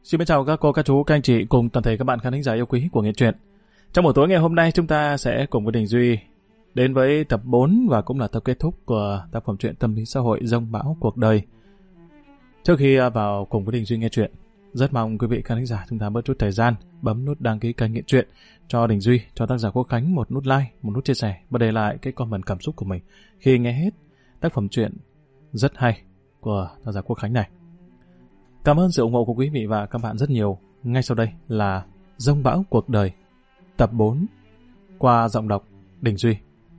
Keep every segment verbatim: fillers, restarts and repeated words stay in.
Xin chào các cô, các chú, các anh chị cùng toàn thể các bạn khán thính giả yêu quý của Nghe Truyện. Trong buổi tối ngày hôm nay chúng ta sẽ cùng với Đình Duy đến với tập bốn và cũng là tập kết thúc của tác phẩm truyện tâm lý xã hội Dông Bão Cuộc Đời. Trước khi vào cùng với Đình Duy nghe truyện, rất mong quý vị khán thính giả chúng ta bớt chút thời gian bấm nút đăng ký kênh Nghe Truyện cho Đình Duy, cho tác giả Quốc Khánh một nút like, một nút chia sẻ và để lại cái comment cảm xúc của mình khi nghe hết tác phẩm truyện rất hay của tác giả Quốc Khánh này. Cảm ơn sự ủng hộ của quý vị và các bạn rất nhiều. Ngay sau đây là Dông Bão Cuộc Đời, tập bốn, qua giọng đọc Đình Duy.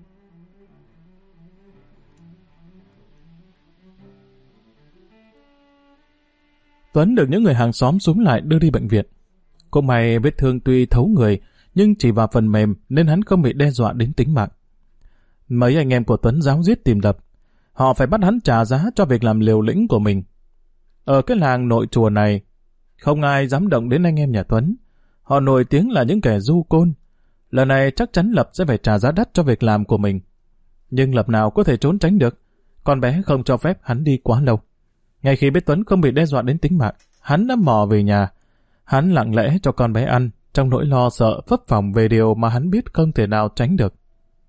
Tuấn được những người hàng xóm xúm lại đưa đi bệnh viện. Cũng may vết thương tuy thấu người, nhưng chỉ vào phần mềm nên hắn không bị đe dọa đến tính mạng. Mấy anh em của Tuấn ráo riết tìm đập. Họ phải bắt hắn trả giá cho việc làm liều lĩnh của mình. Ở cái làng nội chùa này, không ai dám động đến anh em nhà Tuấn. Họ nổi tiếng là những kẻ du côn. Lần này chắc chắn Lập sẽ phải trả giá đắt cho việc làm của mình. Nhưng Lập nào có thể trốn tránh được. Con bé không cho phép hắn đi quá lâu. Ngay khi biết Tuấn không bị đe dọa đến tính mạng, hắn đã mò về nhà. Hắn lặng lẽ cho con bé ăn, trong nỗi lo sợ phấp phồng về điều mà hắn biết không thể nào tránh được.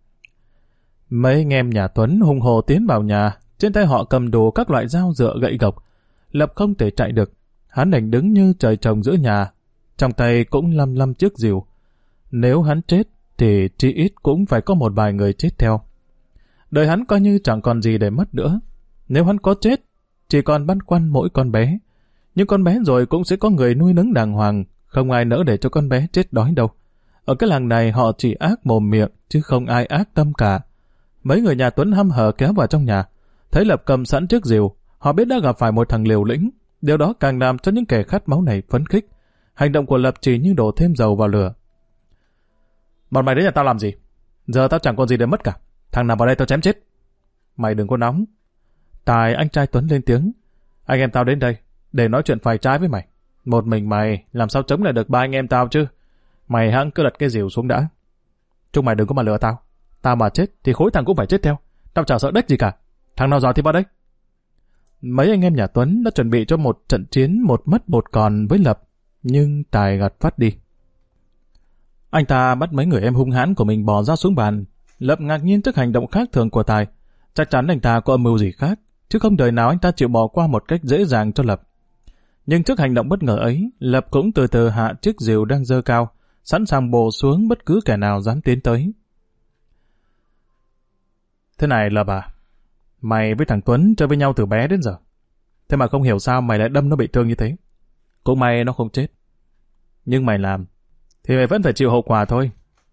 Mấy anh em nhà Tuấn hùng hồ tiến vào nhà, trên tay họ cầm đủ các loại dao dựa gậy gộc. Lập không thể chạy được, hắn đành đứng như trời trồng giữa nhà, trong tay cũng lăm lăm chiếc rìu. Nếu hắn chết, thì chỉ ít cũng phải có một vài người chết theo. Đời hắn coi như chẳng còn gì để mất nữa. Nếu hắn có chết, chỉ còn băn khoăn mỗi con bé. Nhưng con bé rồi cũng sẽ có người nuôi nấng đàng hoàng, không ai nỡ để cho con bé chết đói đâu. Ở cái làng này họ chỉ ác mồm miệng, chứ không ai ác tâm cả. Mấy người nhà Tuấn hăm hở kéo vào trong nhà, thấy Lập cầm sẵn chiếc rìu. Họ biết đã gặp phải một thằng liều lĩnh, điều đó càng làm cho những kẻ khát máu này phấn khích. Hành động của Lập chỉ như đổ thêm dầu vào lửa. Bọn mày đến nhà tao làm gì? Giờ tao chẳng còn gì để mất cả. Thằng nào vào đây tao chém chết. Mày đừng có nóng. Tài anh trai Tuấn lên tiếng. Anh em tao đến đây để nói chuyện phải trái với mày. Một mình mày làm sao chống lại được ba anh em tao chứ? Mày hẵng cứ đặt cái rìu xuống đã. Chúng mày đừng có mà lừa tao. Tao mà chết thì khối thằng cũng phải chết theo. Tao chả sợ đếch gì cả. Thằng nào giỏi thì vào đây. Mấy anh em nhà Tuấn đã chuẩn bị cho một trận chiến một mất một còn với Lập, nhưng Tài gạt phát đi. Anh ta bắt mấy người em hung hãn của mình bò ra xuống bàn. Lập ngạc nhiên trước hành động khác thường của Tài. Chắc chắn anh ta có âm mưu gì khác, chứ không đời nào anh ta chịu bỏ qua một cách dễ dàng cho Lập. Nhưng trước hành động bất ngờ ấy, Lập cũng từ từ hạ chiếc rìu đang giơ cao, sẵn sàng bổ xuống bất cứ kẻ nào dám tiến tới. Thế này Lập à, mày với thằng Tuấn chơi với nhau từ bé đến giờ. Thế mà không hiểu sao mày lại đâm nó bị thương như thế. Cũng may nó không chết. Nhưng mày làm, thì mày vẫn phải chịu hậu quả thôi.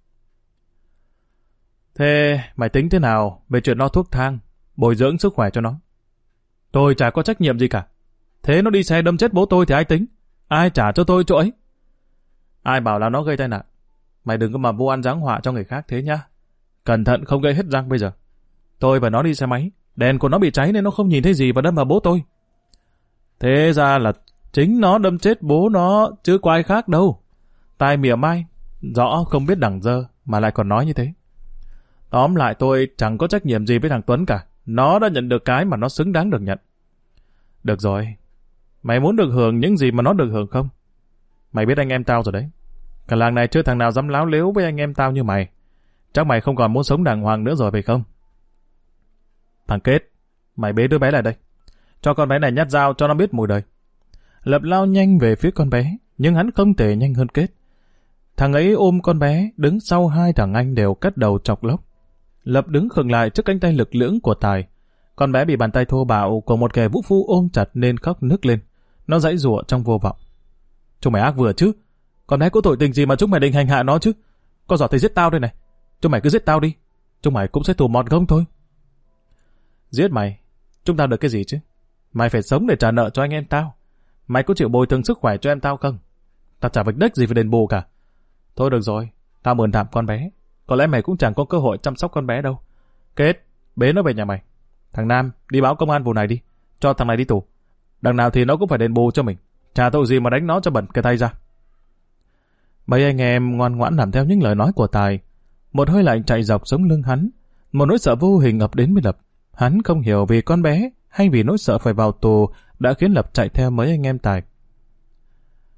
Thế mày tính thế nào về chuyện lo thuốc thang, bồi dưỡng sức khỏe cho nó? Tôi chả có trách nhiệm gì cả. Thế nó đi xe đâm chết bố tôi thì ai tính? Ai trả cho tôi chỗ ấy? Ai bảo là nó gây tai nạn? Mày đừng có mà vu oan giáng họa cho người khác thế nhá. Cẩn thận không gây hết răng bây giờ. Tôi và nó đi xe máy, đèn của nó bị cháy nên nó không nhìn thấy gì và đâm vào bố tôi. Thế ra là chính nó đâm chết bố nó chứ có ai khác đâu. Tai mỉa mai, rõ không biết đẳng dơ mà lại còn nói như thế. Tóm lại tôi chẳng có trách nhiệm gì với thằng Tuấn cả. Nó đã nhận được cái mà nó xứng đáng được nhận. Được rồi, mày muốn được hưởng những gì mà nó được hưởng không? Mày biết anh em tao rồi đấy. Cả làng này chưa thằng nào dám láo lếu với anh em tao như mày. Chắc mày không còn muốn sống đàng hoàng nữa rồi phải không? Thằng Kết, mày bế đứa bé lại đây. Cho con bé này nhát dao cho nó biết mùi đời. Lập lao nhanh về phía con bé, nhưng hắn không thể nhanh hơn Kết. Thằng ấy ôm con bé, đứng sau hai thằng anh đều cắt đầu chọc lóc. Lập đứng khựng lại trước cánh tay lực lưỡng của Tài. Con bé bị bàn tay thô bạo của một kẻ vũ phu ôm chặt nên khóc nức lên. Nó giãy giụa trong vô vọng. Chúng mày ác vừa chứ? Con bé có tội tình gì mà chúng mày định hành hạ nó chứ? Có giỏi thì giết tao đây này. Chúng mày cứ giết tao đi. Chúng mày cũng sẽ tù mọt gông thôi. Giết mày? Chúng tao được cái gì chứ? Mày phải sống để trả nợ cho anh em tao. Mày có chịu bồi thường sức khỏe cho em tao không? Tao chả vạch đếch gì phải đền bù cả. Thôi được rồi, tao mượn tạm con bé. Có lẽ mày cũng chẳng có cơ hội chăm sóc con bé đâu. Kết, bế nó về nhà mày. Thằng Nam, đi báo công an vụ này đi. Cho thằng này đi tù. Đằng nào thì nó cũng phải đền bù cho mình. Chả tội gì mà đánh nó cho bẩn cái tay ra. Mấy anh em ngoan ngoãn làm theo những lời nói của Tài. Một hơi lạnh chạy dọc sống lưng hắn. Một nỗi sợ vô hình ập đến với Lập. Hắn không hiểu vì con bé hay vì nỗi sợ phải vào tù đã khiến Lập chạy theo mấy anh em Tài.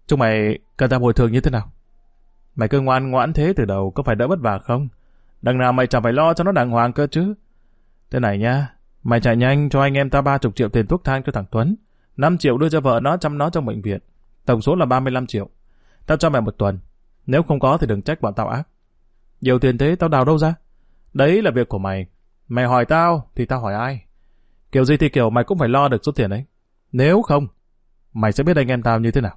Chúng mày cần ta bồi thường như thế nào? Mày cứ ngoan ngoãn thế từ đầu có phải đỡ vất vả không? Đằng nào mày chẳng phải lo cho nó đàng hoàng cơ chứ. Thế này nha, mày chạy nhanh cho anh em ta ba chục triệu tiền thuốc thang cho thằng Tuấn. năm triệu đưa cho vợ nó chăm nó trong bệnh viện. Tổng số là ba mươi lăm triệu. Tao cho mày một tuần. Nếu không có thì đừng trách bọn tao ác. Nhiều tiền thế tao đào đâu ra? Đấy là việc của mày. Mày hỏi tao thì tao hỏi ai? Kiểu gì thì kiểu mày cũng phải lo được số tiền ấy. Nếu không, mày sẽ biết anh em tao như thế nào.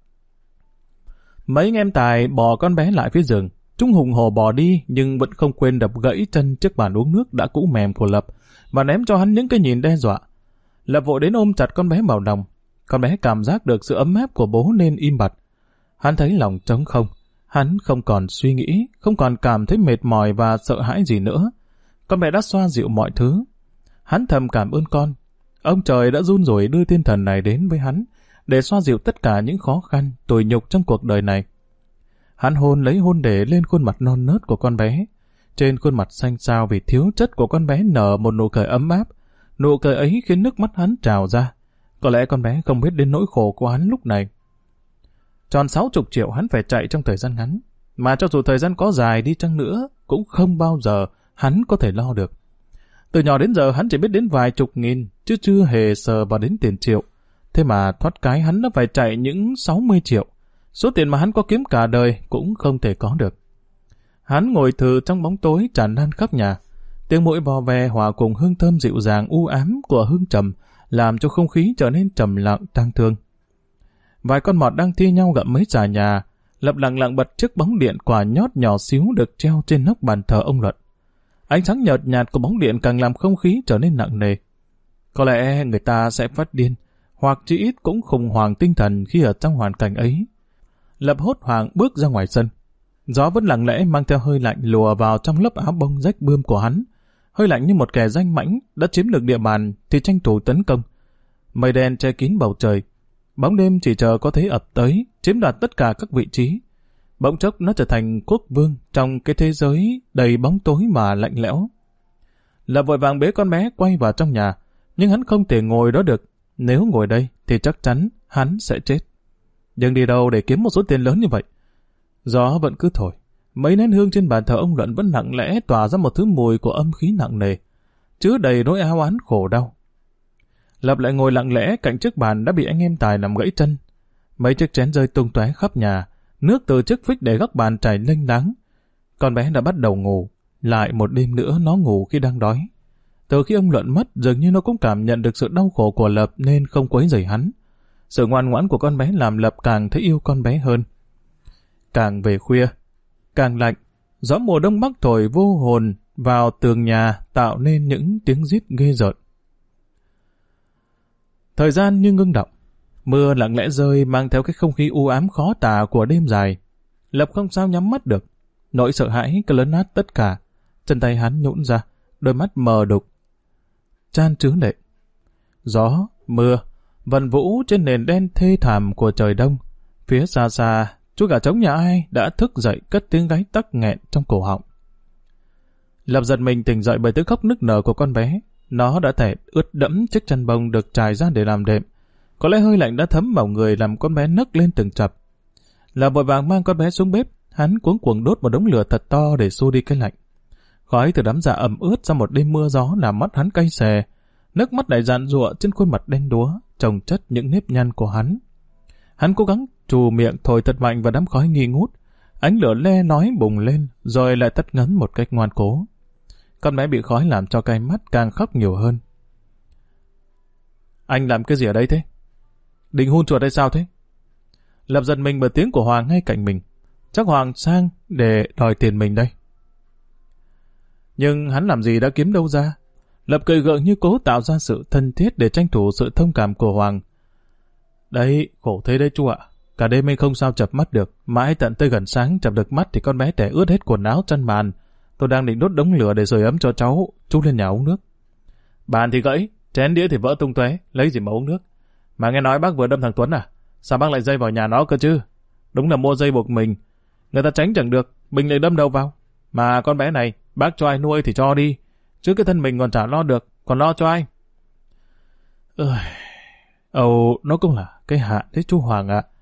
Mấy anh em Tài bò con bé lại phía giường. Chúng hùng hổ bò đi nhưng vẫn không quên đập gãy chân trước bàn uống nước đã cũ mềm của Lập và ném cho hắn những cái nhìn đe dọa. Lập vội đến ôm chặt con bé vào lòng. Con bé cảm giác được sự ấm áp của bố nên im bặt. Hắn thấy lòng trống không. Hắn không còn suy nghĩ, không còn cảm thấy mệt mỏi và sợ hãi gì nữa. Con bé đã xoa dịu mọi thứ. Hắn thầm cảm ơn con. Ông trời đã run rủi đưa thiên thần này đến với hắn để xoa dịu tất cả những khó khăn, tủi nhục trong cuộc đời này. Hắn hôn lấy hôn để lên khuôn mặt non nớt của con bé. Trên khuôn mặt xanh xao vì thiếu chất của con bé nở một nụ cười ấm áp. Nụ cười ấy khiến nước mắt hắn trào ra. Có lẽ con bé không biết đến nỗi khổ của hắn lúc này. Tròn sáu chục triệu hắn phải chạy trong thời gian ngắn. Mà cho dù thời gian có dài đi chăng nữa, cũng không bao giờ hắn có thể lo được. Từ nhỏ đến giờ hắn chỉ biết đến vài chục nghìn, chứ chưa hề sờ vào đến tiền triệu. Thế mà thoát cái hắn đã phải chạy những sáu mươi triệu. Số tiền mà hắn có kiếm cả đời cũng không thể có được. Hắn ngồi thừ trong bóng tối tràn lan khắp nhà. Tiếng mũi vò ve hòa cùng hương thơm dịu dàng u ám của hương trầm làm cho không khí trở nên trầm lặng tang thương. Vài con mọt đang thi nhau gặm mấy xà nhà, Lập lặng lặng bật chiếc bóng điện quả nhót nhỏ xíu được treo trên nóc bàn thờ ông Luận. Ánh sáng nhợt nhạt của bóng điện càng làm không khí trở nên nặng nề. Có lẽ người ta sẽ phát điên, hoặc chỉ ít cũng khủng hoảng tinh thần khi ở trong hoàn cảnh ấy. Lập hốt hoảng bước ra ngoài sân. Gió vẫn lặng lẽ mang theo hơi lạnh lùa vào trong lớp áo bông rách bươm của hắn. Hơi lạnh như một kẻ danh mãnh đã chiếm được địa bàn thì tranh thủ tấn công. Mây đen che kín bầu trời. Bóng đêm chỉ chờ có thế ập tới, chiếm đoạt tất cả các vị trí. Bỗng chốc nó trở thành quốc vương trong cái thế giới đầy bóng tối mà lạnh lẽo. Lập vội vàng bế con bé quay vào trong nhà, nhưng hắn không thể ngồi đó được. Nếu ngồi đây thì chắc chắn hắn sẽ chết. Nhưng đi đâu để kiếm một số tiền lớn như vậy? Gió vẫn cứ thổi. Mấy nén hương trên bàn thờ ông Luận vẫn lặng lẽ tỏa ra một thứ mùi của âm khí nặng nề, chứa đầy nỗi áo oán khổ đau. Lập lại ngồi lặng lẽ cạnh chiếc bàn đã bị anh em Tài làm gãy chân. Mấy chiếc chén rơi tung tóe khắp nhà, nước từ chiếc phích để góc bàn chảy lênh láng. Con bé đã bắt đầu ngủ, lại một đêm nữa nó ngủ khi đang đói. Từ khi ông Luận mất, dường như nó cũng cảm nhận được sự đau khổ của Lập nên không quấy rầy hắn. Sự ngoan ngoãn của con bé làm Lập càng thấy yêu con bé hơn. Càng về khuya, càng lạnh, gió mùa đông bắc thổi vô hồn vào tường nhà tạo nên những tiếng rít ghê rợn. Thời gian như ngưng động, mưa lặng lẽ rơi mang theo cái không khí u ám khó tả của đêm dài. Lập không sao nhắm mắt được, nỗi sợ hãi cứ lớn nát tất cả. Chân tay hắn nhũn ra, đôi mắt mờ đục, chan chứa lệ. Gió, mưa, vần vũ trên nền đen thê thảm của trời đông. Phía xa xa, chú gà trống nhà ai đã thức dậy cất tiếng gáy tắc nghẹn trong cổ họng. Lập giật mình tỉnh dậy bởi tiếng khóc nức nở của con bé. Nó đã thể ướt đẫm chiếc chăn bông được trải ra để làm đệm. Có lẽ hơi lạnh đã thấm vào người làm con bé nấc lên từng chập. Lập vội vàng mang con bé xuống bếp, hắn cuống cuồng đốt một đống lửa thật to để xua đi cái lạnh. Khói từ đám dạ ẩm ướt sau một đêm mưa gió làm mắt hắn cay xè. Nước mắt lại dạn dụa trên khuôn mặt đen đúa, chồng chất những nếp nhăn của hắn. Hắn cố gắng trù miệng thổi thật mạnh vào đám khói nghi ngút. Ánh lửa le lói bùng lên, rồi lại tắt ngấn một cách ngoan cố. Con bé bị khói làm cho cay mắt càng khóc nhiều hơn. Anh làm cái gì ở đây thế? Định hun chuột hay sao thế? Lập giật mình bởi tiếng của Hoàng ngay cạnh mình. Chắc Hoàng sang để đòi tiền mình đây. Nhưng hắn làm gì đã kiếm đâu ra? Lập cười gượng như cố tạo ra sự thân thiết để tranh thủ sự thông cảm của Hoàng. Đấy, khổ thế đấy chú ạ. Cả đêm anh không sao chập mắt được. Mãi tận tới gần sáng chập được mắt thì con bé trẻ ướt hết quần áo chăn màn. Tôi đang định đốt đống lửa để sưởi ấm cho cháu. Chú lên nhà uống nước. Bàn thì gãy, chén đĩa thì vỡ tung tóe, lấy gì mà uống nước? Mà nghe nói bác vừa đâm thằng Tuấn à? Sao bác lại dây vào nhà nó cơ chứ? Đúng là mua dây buộc mình. Người ta tránh chẳng được, mình lại đâm đầu vào. Mà con bé này, bác cho ai nuôi thì cho đi. Chứ cái thân mình còn chả lo được, còn lo cho ai? Ôi... Ồ, nó cũng là cái hạn đấy chú Hoàng ạ.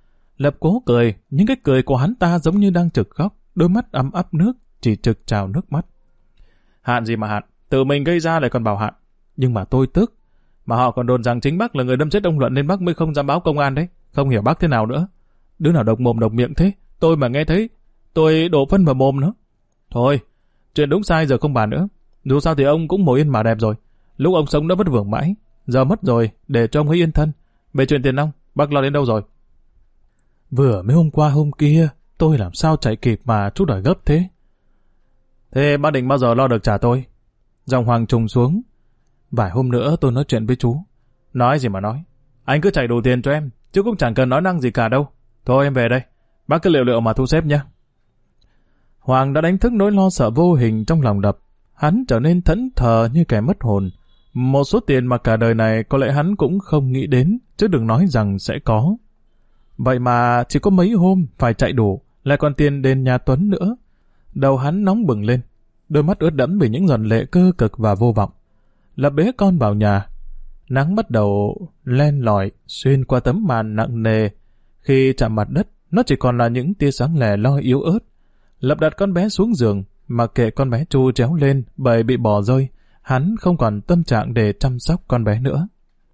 Lập cố cười, những cái cười của hắn ta giống như đang trực khóc, đôi mắt ấm áp nước, chỉ trực trào nước mắt. Hạn gì mà hạn, tự mình gây ra lại còn bảo hạn. Nhưng mà tôi tức, mà họ còn đồn rằng chính bác là người đâm chết ông Luận nên bác mới không dám báo công an đấy. Không hiểu bác thế nào nữa. Đứa nào độc mồm độc miệng thế, tôi mà nghe thấy, tôi đổ phân vào mồm nữa. Thôi, chuyện đúng sai giờ không bàn nữa. Dù sao thì ông cũng mồ yên mà đẹp rồi. Lúc ông sống đã vất vưởng mãi, giờ mất rồi, để cho ông ấy yên thân. Về chuyện tiền nong, bác lo đến đâu rồi? Vừa mới hôm qua hôm kia, tôi làm sao chạy kịp mà chú đòi gấp thế? Thế bác định bao giờ lo được trả tôi? Giọng Hoàng trùng xuống. Vài hôm nữa tôi nói chuyện với chú. Nói gì mà nói. Anh cứ chạy đủ tiền cho em, chứ cũng chẳng cần nói năng gì cả đâu. Thôi em về đây, bác cứ liệu liệu mà thu xếp nhé. Hoàng đã đánh thức nỗi lo sợ vô hình trong lòng Lập. Hắn trở nên thẫn thờ như kẻ mất hồn. Một số tiền mà cả đời này có lẽ hắn cũng không nghĩ đến, chứ đừng nói rằng sẽ có. Vậy mà chỉ có mấy hôm phải chạy đủ, lại còn tiền đền nhà Tuấn nữa. Đầu hắn nóng bừng lên, đôi mắt ướt đẫm vì những giọt lệ cơ cực và vô vọng. Lập bế con vào nhà. Nắng bắt đầu len lỏi xuyên qua tấm màn nặng nề. Khi chạm mặt đất, nó chỉ còn là những tia sáng lẻ loi yếu ớt. Lập đặt con bé xuống giường, mà kệ con bé tru tréo lên bởi bị bỏ rơi. Hắn không còn tâm trạng để chăm sóc con bé nữa.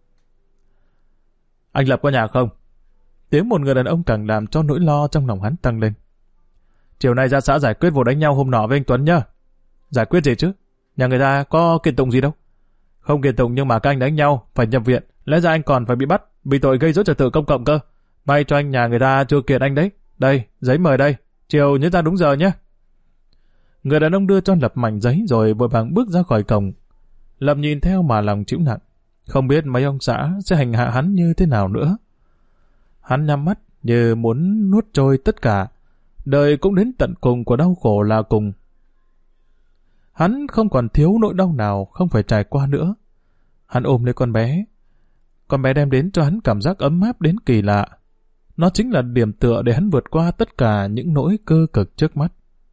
Anh Lập có nhà không? Tiếng một người đàn ông càng làm cho nỗi lo trong lòng hắn tăng lên. Chiều nay ra xã giải quyết vụ đánh nhau hôm nọ với anh Tuấn nhá. Giải quyết gì chứ? Nhà người ta có kiện tụng gì đâu. Không kiện tụng nhưng mà các anh đánh nhau, phải nhập viện. Lẽ ra anh còn phải bị bắt, bị tội gây rối trật tự công cộng cơ. May cho anh nhà người ta chưa kiện anh đấy. Đây, giấy mời đây. Chiều nhớ ra đúng giờ nhé. Người đàn ông đưa cho Lập mảnh giấy rồi vội vàng bước ra khỏi cổng. Lập nhìn theo mà lòng chịu nặng. Không biết mấy ông xã sẽ hành hạ hắn như thế nào nữa. Hắn nhắm mắt như muốn nuốt trôi tất cả. Đời cũng đến tận cùng của đau khổ là cùng. Hắn không còn thiếu nỗi đau nào không phải trải qua nữa. Hắn ôm lấy con bé. Con bé đem đến cho hắn cảm giác ấm áp đến kỳ lạ. Nó chính là điểm tựa để hắn vượt qua tất cả những nỗi cơ cực trước mắt.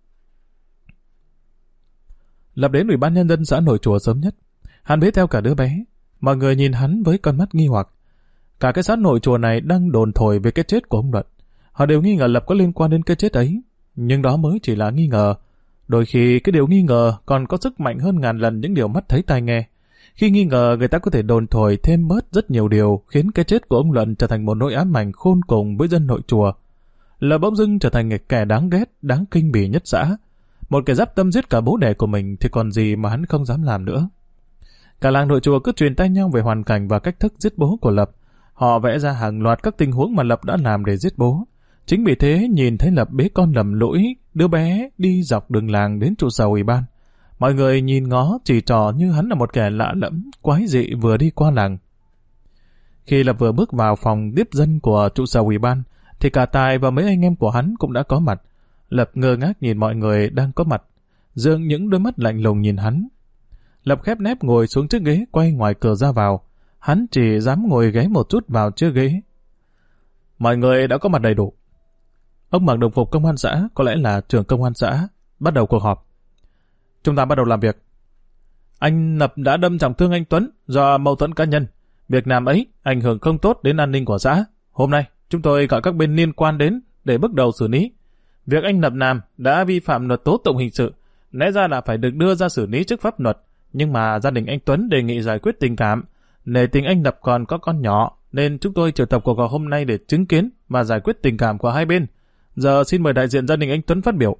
Lập đến Ủy ban Nhân dân xã Nội Chùa sớm nhất. Hắn bế theo cả đứa bé. Mọi người nhìn hắn với con mắt nghi hoặc. Cả cái xã Nội Chùa này đang đồn thổi về cái chết của ông Luận. Họ đều nghi ngờ Lập có liên quan đến cái chết ấy. Nhưng đó mới chỉ là nghi ngờ. Đôi khi cái điều nghi ngờ còn có sức mạnh hơn ngàn lần những điều mắt thấy tai nghe. Khi nghi ngờ người ta có thể đồn thổi thêm bớt rất nhiều điều khiến cái chết của ông Luận trở thành một nỗi ám ảnh khôn cùng với dân Nội Chùa. Lập bỗng dưng trở thành kẻ đáng ghét, đáng kinh bỉ nhất xã. Một kẻ giáp tâm giết cả bố đẻ của mình thì còn gì mà hắn không dám làm nữa. Cả làng Nội Chùa cứ truyền tai nhau về hoàn cảnh và cách thức giết bố của Lập. Họ vẽ ra hàng loạt các tình huống mà Lập đã làm để giết bố. Chính vì thế nhìn thấy Lập bế con lầm lũi, đứa bé đi dọc đường làng đến trụ sở ủy ban. Mọi người nhìn ngó chỉ trò như hắn là một kẻ lạ lẫm, quái dị vừa đi qua làng. Khi Lập vừa bước vào phòng tiếp dân của trụ sở ủy ban, thì cả Tài và mấy anh em của hắn cũng đã có mặt. Lập ngơ ngác nhìn mọi người đang có mặt, dương những đôi mắt lạnh lùng nhìn hắn. Lập khép nép ngồi xuống chiếc ghế quay ngoài cửa ra vào. Hắn chỉ dám ngồi ghé một chút vào chiếc ghế. Mọi người đã có mặt đầy đủ. Ông mặc đồng phục công an xã, có lẽ là trưởng công an xã, bắt đầu cuộc họp. Chúng ta bắt đầu làm việc. Anh Lập đã đâm trọng thương anh Tuấn do mâu thuẫn cá nhân. Việc làm ấy ảnh hưởng không tốt đến an ninh của xã. Hôm nay, chúng tôi gọi các bên liên quan đến để bước đầu xử lý. Việc anh Lập làm đã vi phạm luật tố tụng hình sự, lẽ ra là phải được đưa ra xử lý trước pháp luật. Nhưng mà gia đình anh Tuấn đề nghị giải quyết tình cảm. Nể tình anh Lập còn có con nhỏ, nên chúng tôi triệu tập cuộc họp hôm nay để chứng kiến và giải quyết tình cảm của hai bên. Giờ xin mời đại diện gia đình anh Tuấn phát biểu.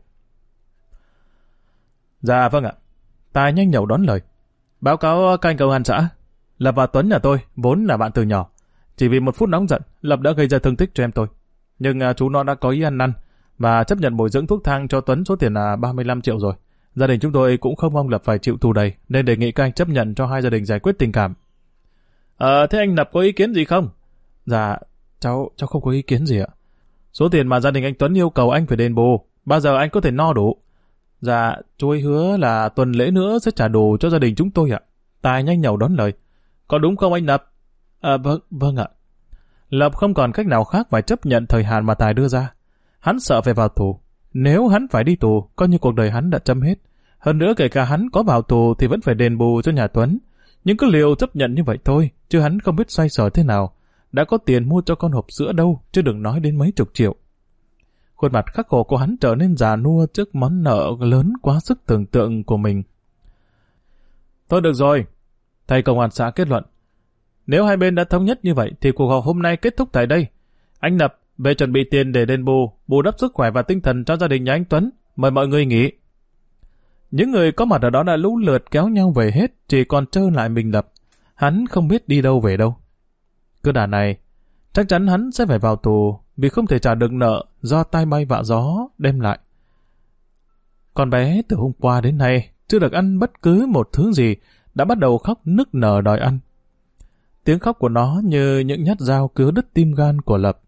Dạ vâng ạ. Tài nhanh nhẩu đón lời. Báo cáo các anh công an xã, Lập và Tuấn nhà tôi vốn là bạn từ nhỏ. Chỉ vì một phút nóng giận, Lập đã gây ra thương tích cho em tôi. Nhưng uh, chú nó đã có ý ăn năn và chấp nhận bồi dưỡng thuốc thang cho Tuấn số tiền là ba mươi lăm triệu rồi. Gia đình chúng tôi cũng không mong Lập phải chịu tù đầy, nên đề nghị các anh chấp nhận cho hai gia đình giải quyết tình cảm. Ờ, thế anh Lập có ý kiến gì không? Dạ, cháu cháu không có ý kiến gì ạ. Số tiền mà gia đình anh Tuấn yêu cầu anh phải đền bù, bao giờ anh có thể no đủ? Dạ, chú ấy hứa là tuần lễ nữa sẽ trả đủ cho gia đình chúng tôi ạ. Tài nhanh nhẩu đón lời. Có đúng không anh Lập? À, vâng, vâng ạ. Lập không còn cách nào khác phải chấp nhận thời hạn mà Tài đưa ra. Hắn sợ phải vào tù. Nếu hắn phải đi tù, coi như cuộc đời hắn đã chấm hết. Hơn nữa kể cả hắn có vào tù thì vẫn phải đền bù cho nhà Tuấn. Nhưng cứ liều chấp nhận như vậy thôi, chứ hắn không biết xoay sở thế nào. đã có tiền mua cho con hộp sữa đâu, chứ đừng nói đến mấy chục triệu. Khuôn mặt khắc khổ của hắn trở nên già nua trước món nợ lớn quá sức tưởng tượng của mình. Thôi được rồi, thầy công an xã kết luận. Nếu hai bên đã thống nhất như vậy thì cuộc họp hôm nay kết thúc tại đây. Anh Lập về chuẩn bị tiền để đền bù, bù đắp sức khỏe và tinh thần cho gia đình nhà anh Tuấn. Mời mọi người nghỉ. Những người có mặt ở đó đã lũ lượt kéo nhau về hết, chỉ còn trơ lại mình Lập. Hắn không biết đi đâu về đâu. Cứ đà này, chắc chắn hắn sẽ phải vào tù vì không thể trả được nợ do tai bay vạ gió đem lại. Con bé từ hôm qua đến nay chưa được ăn bất cứ một thứ gì, đã bắt đầu khóc nức nở đòi ăn. Tiếng khóc của nó như những nhát dao cứa đứt tim gan của Lập.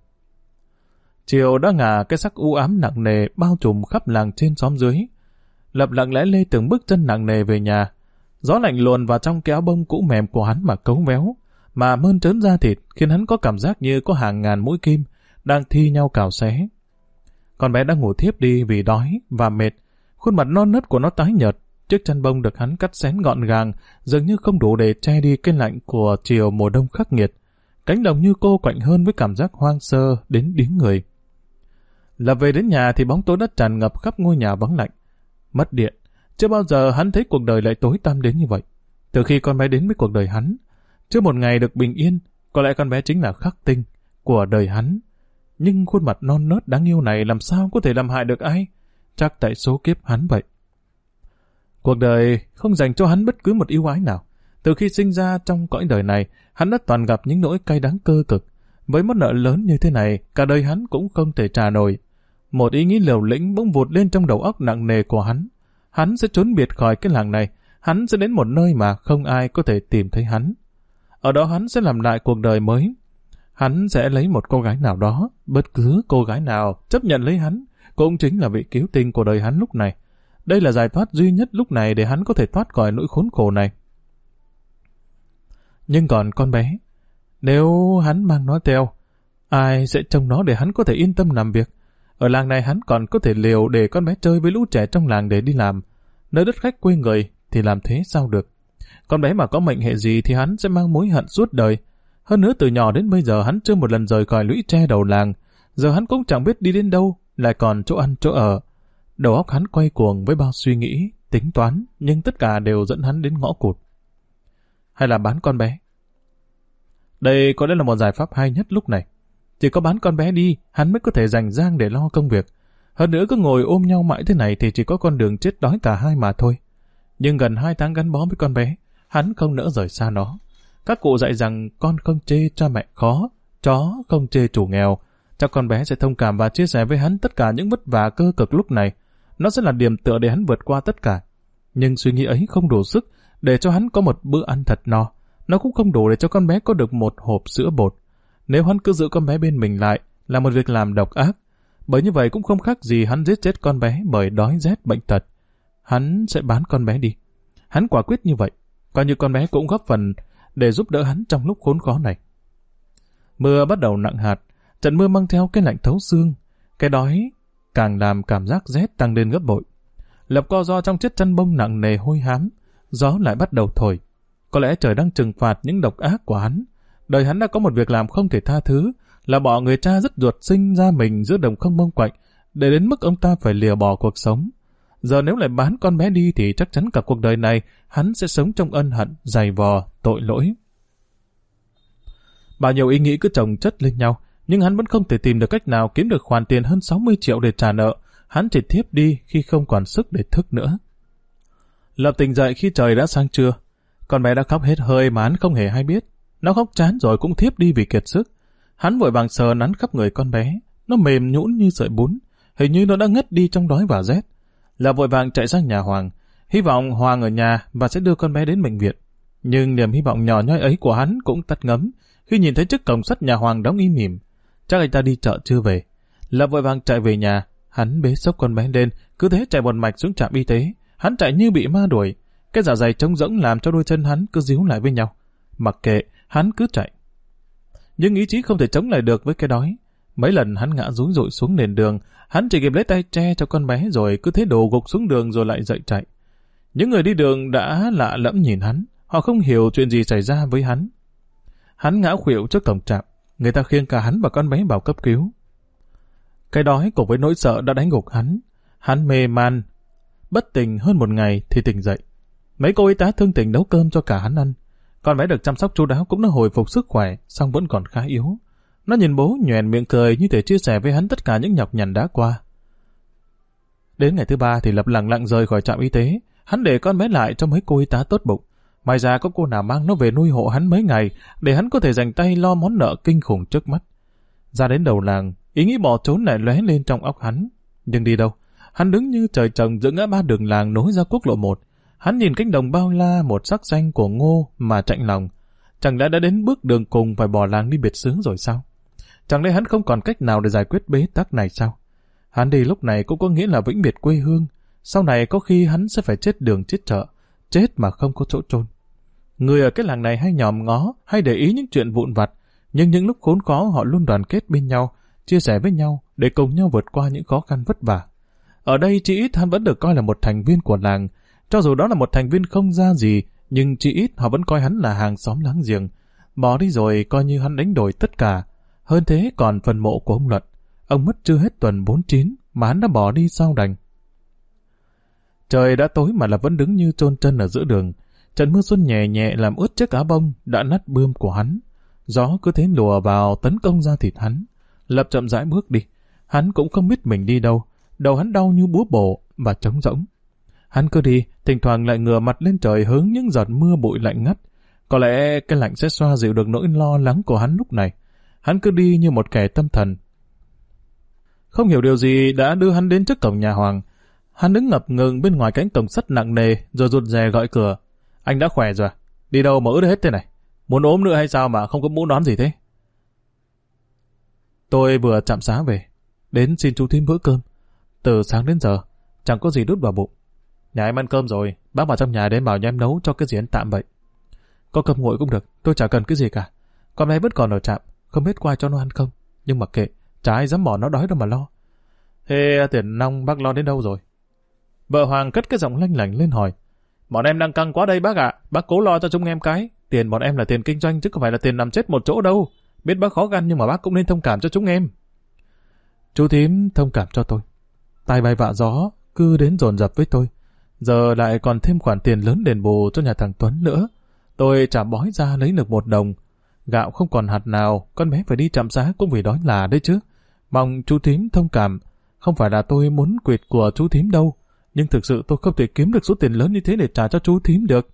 Chiều đã ngả, cái sắc u ám nặng nề bao trùm khắp làng trên xóm dưới. Lập lặng lẽ lê từng bước chân nặng nề về nhà. Gió lạnh luồn vào trong cái áo bông cũ mềm của hắn mà cấu véo, mà mơn trớn da thịt, khiến hắn có cảm giác như có hàng ngàn mũi kim đang thi nhau cào xé. Con bé đã ngủ thiếp đi vì đói và mệt. Khuôn mặt non nớt của nó tái nhợt, chiếc chăn bông được hắn cắt xén gọn gàng, dường như không đủ để che đi cái lạnh của chiều mùa đông khắc nghiệt. Cánh đồng như cô quạnh hơn với cảm giác hoang sơ đến điếng người. Lập về đến nhà thì bóng tối đã tràn ngập khắp ngôi nhà vắng lạnh. Mất điện, chưa bao giờ hắn thấy cuộc đời lại tối tăm đến như vậy. Từ khi con bé đến với cuộc đời hắn, chưa một ngày được bình yên, có lẽ con bé chính là khắc tinh của đời hắn. Nhưng khuôn mặt non nớt đáng yêu này làm sao có thể làm hại được ai? Chắc tại số kiếp hắn vậy. Cuộc đời không dành cho hắn bất cứ một ưu ái nào. Từ khi sinh ra trong cõi đời này, hắn đã toàn gặp những nỗi cay đắng cơ cực. Với món nợ lớn như thế này, cả đời hắn cũng không thể trả nổi. Một ý nghĩ liều lĩnh bỗng vụt lên trong đầu óc nặng nề của hắn. Hắn sẽ trốn biệt khỏi cái làng này. Hắn sẽ đến một nơi mà không ai có thể tìm thấy hắn. Ở đó hắn sẽ làm lại cuộc đời mới. Hắn sẽ lấy một cô gái nào đó, bất cứ cô gái nào chấp nhận lấy hắn, cũng chính là vị cứu tinh của đời hắn lúc này. Đây là giải thoát duy nhất lúc này để hắn có thể thoát khỏi nỗi khốn khổ này. Nhưng còn con bé, nếu hắn mang nó theo, ai sẽ trông nó để hắn có thể yên tâm làm việc? Ở làng này hắn còn có thể liều để con bé chơi với lũ trẻ trong làng để đi làm. Nơi đất khách quê người thì làm thế sao được? Con bé mà có mệnh hệ gì thì hắn sẽ mang mối hận suốt đời. Hơn nữa từ nhỏ đến bây giờ hắn chưa một lần rời khỏi lũy tre đầu làng. Giờ hắn cũng chẳng biết đi đến đâu, lại còn chỗ ăn chỗ ở. Đầu óc hắn quay cuồng với bao suy nghĩ, tính toán, nhưng tất cả đều dẫn hắn đến ngõ cụt. Hay là bán con bé? Đây có lẽ là một giải pháp hay nhất lúc này. Chỉ có bán con bé đi, hắn mới có thể dành dang để lo công việc. Hơn nữa cứ ngồi ôm nhau mãi thế này thì chỉ có con đường chết đói cả hai mà thôi. Nhưng gần hai tháng gắn bó với con bé, hắn không nỡ rời xa nó. Các cụ dạy rằng con không chê cha mẹ khó, chó không chê chủ nghèo. Chắc con bé sẽ thông cảm và chia sẻ với hắn tất cả những vất vả cơ cực lúc này. Nó sẽ là điểm tựa để hắn vượt qua tất cả. Nhưng suy nghĩ ấy không đủ sức để cho hắn có một bữa ăn thật no. Nó cũng không đủ để cho con bé có được một hộp sữa bột. Nếu hắn cứ giữ con bé bên mình lại là một việc làm độc ác. Bởi như vậy cũng không khác gì hắn giết chết con bé bởi đói rét bệnh tật. Hắn sẽ bán con bé đi. Hắn quả quyết như vậy. Coi như con bé cũng góp phần để giúp đỡ hắn trong lúc khốn khó này. Mưa bắt đầu nặng hạt. Trận mưa mang theo cái lạnh thấu xương. Cái đói càng làm cảm giác rét tăng lên gấp bội. Lập co ro trong chiếc chăn bông nặng nề hôi hám. Gió lại bắt đầu thổi. Có lẽ trời đang trừng phạt những độc ác của hắn. Đời hắn đã có một việc làm không thể tha thứ, là bỏ người cha rất ruột sinh ra mình giữa đồng không mông quạnh, để đến mức ông ta phải lìa bỏ cuộc sống. Giờ nếu lại bán con bé đi thì chắc chắn cả cuộc đời này hắn sẽ sống trong ân hận, dày vò, tội lỗi. Bao nhiêu ý nghĩ cứ chồng chất lên nhau, nhưng hắn vẫn không thể tìm được cách nào kiếm được khoản tiền hơn sáu mươi triệu để trả nợ. Hắn chỉ thiếp đi khi không còn sức để thức nữa. Lập tỉnh dậy khi trời đã sang trưa. Con bé đã khóc hết hơi mà hắn không hề hay biết. Nó khóc chán rồi cũng thiếp đi vì kiệt sức. Hắn vội vàng sờ nắn khắp người con bé. Nó mềm nhũn như sợi bún. Hình như nó đã ngất đi trong đói và rét. Là vội vàng chạy sang nhà Hoàng. Hy vọng Hoàng ở nhà và sẽ đưa con bé đến bệnh viện. Nhưng niềm hy vọng nhỏ nhoi ấy của hắn cũng tắt ngấm khi nhìn thấy chiếc cổng sắt nhà Hoàng đóng im mỉm. Chắc anh ta đi chợ chưa về. Là vội vàng chạy về nhà. Hắn bế xốc con bé lên, cứ thế chạy một mạch xuống trạm y tế. Hắn chạy như bị ma đuổi. Cái dạ dày trống rỗng làm cho đôi chân hắn cứ díu lại với nhau. Mặc kệ, hắn cứ chạy. Nhưng ý chí không thể chống lại được với cái đói. Mấy lần hắn ngã rúi rụi xuống nền đường, hắn chỉ kịp lấy tay che cho con bé rồi cứ thế đổ gục xuống đường rồi lại dậy chạy. Những người đi đường đã lạ lẫm nhìn hắn, họ không hiểu chuyện gì xảy ra với hắn. Hắn ngã khuỵu trước cổng trạm, người ta khiêng cả hắn và con bé vào cấp cứu. Cái đói cùng với nỗi sợ đã đánh gục hắn. Hắn mê man, bất tỉnh hơn một ngày thì tỉnh dậy. Mấy cô y tá thương tình nấu cơm cho cả hắn ăn. Con bé được chăm sóc chu đáo cũng đã hồi phục sức khỏe, song vẫn còn khá yếu. Nó nhìn bố nhoẻn miệng cười như thể chia sẻ với hắn tất cả những nhọc nhằn đã qua. Đến ngày thứ ba thì Lập lặng lặng rời khỏi trạm y tế. Hắn để con bé lại cho mấy cô y tá tốt bụng. May ra có cô nào mang nó về nuôi hộ hắn mấy ngày để hắn có thể dành tay lo món nợ kinh khủng trước mắt. Ra đến đầu làng, ý nghĩ bỏ trốn lại lóe lên trong óc hắn. Nhưng đi đâu? Hắn đứng như trời trồng giữa ngã ba đường làng nối ra quốc lộ một. Hắn nhìn cánh đồng bao la một sắc xanh của ngô mà chạnh lòng. Chẳng lẽ đã đến bước đường cùng phải bỏ làng đi biệt xứ rồi sao? Chẳng lẽ hắn không còn cách nào để giải quyết bế tắc này sao? Hắn đi lúc này cũng có nghĩa là vĩnh biệt quê hương. Sau này có khi hắn sẽ phải chết đường chết chợ, chết mà không có chỗ chôn. Người ở cái làng này hay nhòm ngó, hay để ý những chuyện vụn vặt, nhưng những lúc khốn khó họ luôn đoàn kết bên nhau, chia sẻ với nhau để cùng nhau vượt qua những khó khăn vất vả. Ở đây chỉ ít hắn vẫn được coi là một thành viên của làng, cho dù đó là một thành viên không ra gì, nhưng chỉ ít họ vẫn coi hắn là hàng xóm láng giềng. Bỏ đi rồi coi như hắn đánh đổi tất cả. Hơn thế còn phần mộ của ông Luận, ông mất chưa hết tuần bốn chín mà hắn đã bỏ đi sao đành. Trời đã tối mà là vẫn đứng như chôn chân ở giữa đường. Trận mưa xuân nhẹ nhẹ làm ướt chiếc áo bông đã nát bươm của hắn. Gió cứ thế lùa vào tấn công da thịt hắn. Lập chậm rãi bước đi. Hắn cũng không biết mình đi đâu. Đầu hắn đau như búa bổ và trống rỗng. Hắn cứ đi, thỉnh thoảng lại ngửa mặt lên trời hứng những giọt mưa bụi lạnh ngắt. Có lẽ cái lạnh sẽ xoa dịu được nỗi lo lắng của hắn lúc này. Hắn cứ đi như một kẻ tâm thần. Không hiểu điều gì đã đưa hắn đến trước cổng nhà Hoàng. Hắn đứng ngập ngừng bên ngoài cánh cổng sắt nặng nề rồi rụt rè gọi cửa. Anh đã khỏe rồi, đi đâu mà ướt hết thế này? Muốn ốm nữa hay sao mà không có mũ nón gì thế? Tôi vừa trạm xá về, đến xin chú thím bữa cơm. Từ sáng đến giờ, chẳng có gì đút vào bụng. Nhà em ăn cơm rồi, bác vào trong nhà để bảo nhà em nấu cho cái gì ăn tạm vậy. Có cơm nguội cũng được, tôi chả cần cái gì cả. Con bé vẫn còn ở trạm, không biết qua cho nó ăn không. Nhưng mặc kệ, chả ai dám bỏ nó đói đâu mà lo. Thế tiền nong bác lo đến đâu rồi? Vợ Hoàng cất cái giọng lanh lảnh lên hỏi. Bọn em đang căng quá đây bác ạ, bác cố lo cho chúng em cái. Tiền bọn em là tiền kinh doanh chứ không phải là tiền nằm chết một chỗ đâu. Biết bác khó khăn nhưng mà bác cũng nên thông cảm cho chúng em. Chú thím thông cảm cho tôi. Tai bay vạ gió cứ đến dồn dập với tôi. Giờ lại còn thêm khoản tiền lớn đền bù cho nhà thằng Tuấn nữa. Tôi chả bói ra lấy được một đồng. Gạo không còn hạt nào, con bé phải đi trạm xá cũng vì đói là đấy chứ. Mong chú thím thông cảm. Không phải là tôi muốn quỵt của chú thím đâu. Nhưng thực sự tôi không thể kiếm được số tiền lớn như thế để trả cho chú thím được.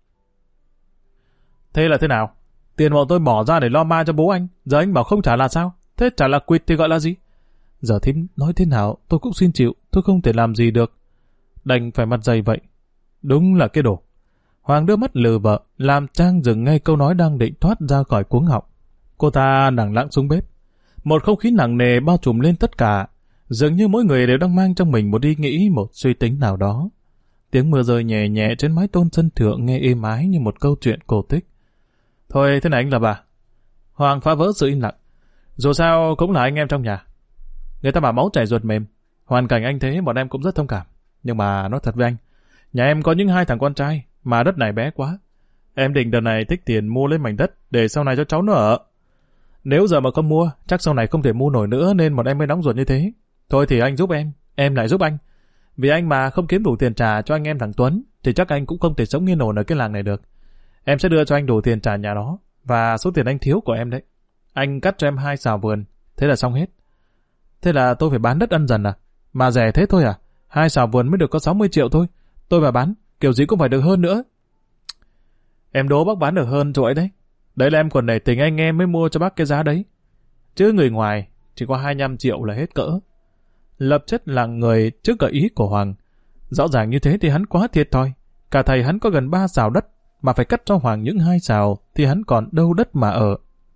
Thế là thế nào? Tiền bọn tôi bỏ ra để lo ma cho bố anh. Giờ anh bảo không trả là sao? Thế trả là quỵt thì gọi là gì? Giờ thím nói thế nào tôi cũng xin chịu. Tôi không thể làm gì được. Đành phải mặt dày vậy. Đúng là cái đồ. Hoàng đưa mắt lừ vợ, làm Trang dừng ngay câu nói đang định thoát ra khỏi cuống họng. Cô ta nặng lặng xuống bếp. Một không khí nặng nề bao trùm lên tất cả. Dường như mỗi người đều đang mang trong mình một ý nghĩ, một suy tính nào đó. Tiếng mưa rơi nhẹ nhẹ trên mái tôn sân thượng nghe êm ái như một câu chuyện cổ tích. Thôi thế này anh là bà. Hoàng phá vỡ sự im lặng. Dù sao cũng là anh em trong nhà. Người ta bảo máu chảy ruột mềm. Hoàn cảnh anh thế bọn em cũng rất thông cảm. Nhưng mà nói thật với anh, nhà em có những hai thằng con trai, mà đất này bé quá. Em định đợt này tích tiền mua lấy mảnh đất để sau này cho cháu nó ở. Nếu giờ mà không mua, chắc sau này không thể mua nổi nữa nên bọn em mới nóng ruột như thế. Thôi thì anh giúp em, em lại giúp anh. Vì anh mà không kiếm đủ tiền trả cho anh em thằng Tuấn, thì chắc anh cũng không thể sống yên ổn ở cái làng này được. Em sẽ đưa cho anh đủ tiền trả nhà đó, và số tiền anh thiếu của em đấy. Anh cắt cho em hai xào vườn, thế là xong hết. Thế là tôi phải bán đất ăn dần à? Mà rẻ thế thôi à? Hai xào vườn mới được có sáu mươi triệu thôi. Tôi mà bán, kiểu gì cũng phải được hơn nữa. Em đố bác bán được hơn chỗ ấy đấy. Đấy là em còn nể tình anh em mới mua cho bác cái giá đấy. Chứ người ngoài chỉ có hai mươi lăm triệu là hết cỡ. Lập chất lặng người trước gợi ý của Hoàng. Rõ ràng như thế thì hắn quá thiệt thòi. Cả thầy hắn có gần ba xào đất, mà phải cắt cho Hoàng những hai xào thì hắn còn đâu đất mà ở.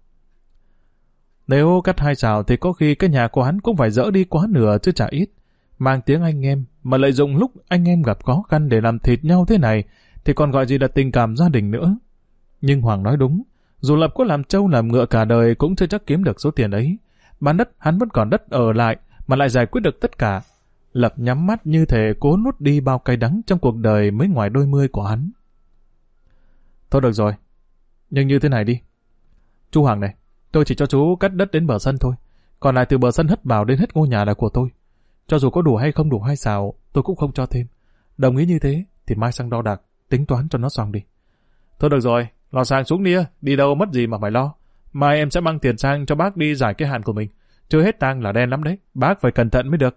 Nếu cắt hai xào thì có khi cái nhà của hắn cũng phải dỡ đi quá nửa chứ chả ít. Mang tiếng anh em mà lợi dụng lúc anh em gặp khó khăn để làm thịt nhau thế này thì còn gọi gì là tình cảm gia đình nữa. Nhưng Hoàng nói đúng, dù Lập có làm trâu làm ngựa cả đời cũng chưa chắc kiếm được số tiền ấy. Bán đất hắn vẫn còn đất ở lại mà lại giải quyết được tất cả. Lập nhắm mắt như thể cố nuốt đi bao cay đắng trong cuộc đời mới ngoài đôi mươi của hắn. Thôi được rồi, nhưng như thế này đi. Chú Hoàng này, tôi chỉ cho chú cắt đất đến bờ sân thôi. Còn lại từ bờ sân hất vào đến hết ngôi nhà là của tôi. Cho dù có đủ hay không đủ hai xào, tôi cũng không cho thêm. Đồng ý như thế, thì mai sang đo đạc, tính toán cho nó xong đi. Thôi được rồi, lo sang xuống đi, đi đâu mất gì mà phải lo. Mai em sẽ mang tiền sang cho bác đi giải cái hạn của mình. Chưa hết tang là đen lắm đấy, bác phải cẩn thận mới được.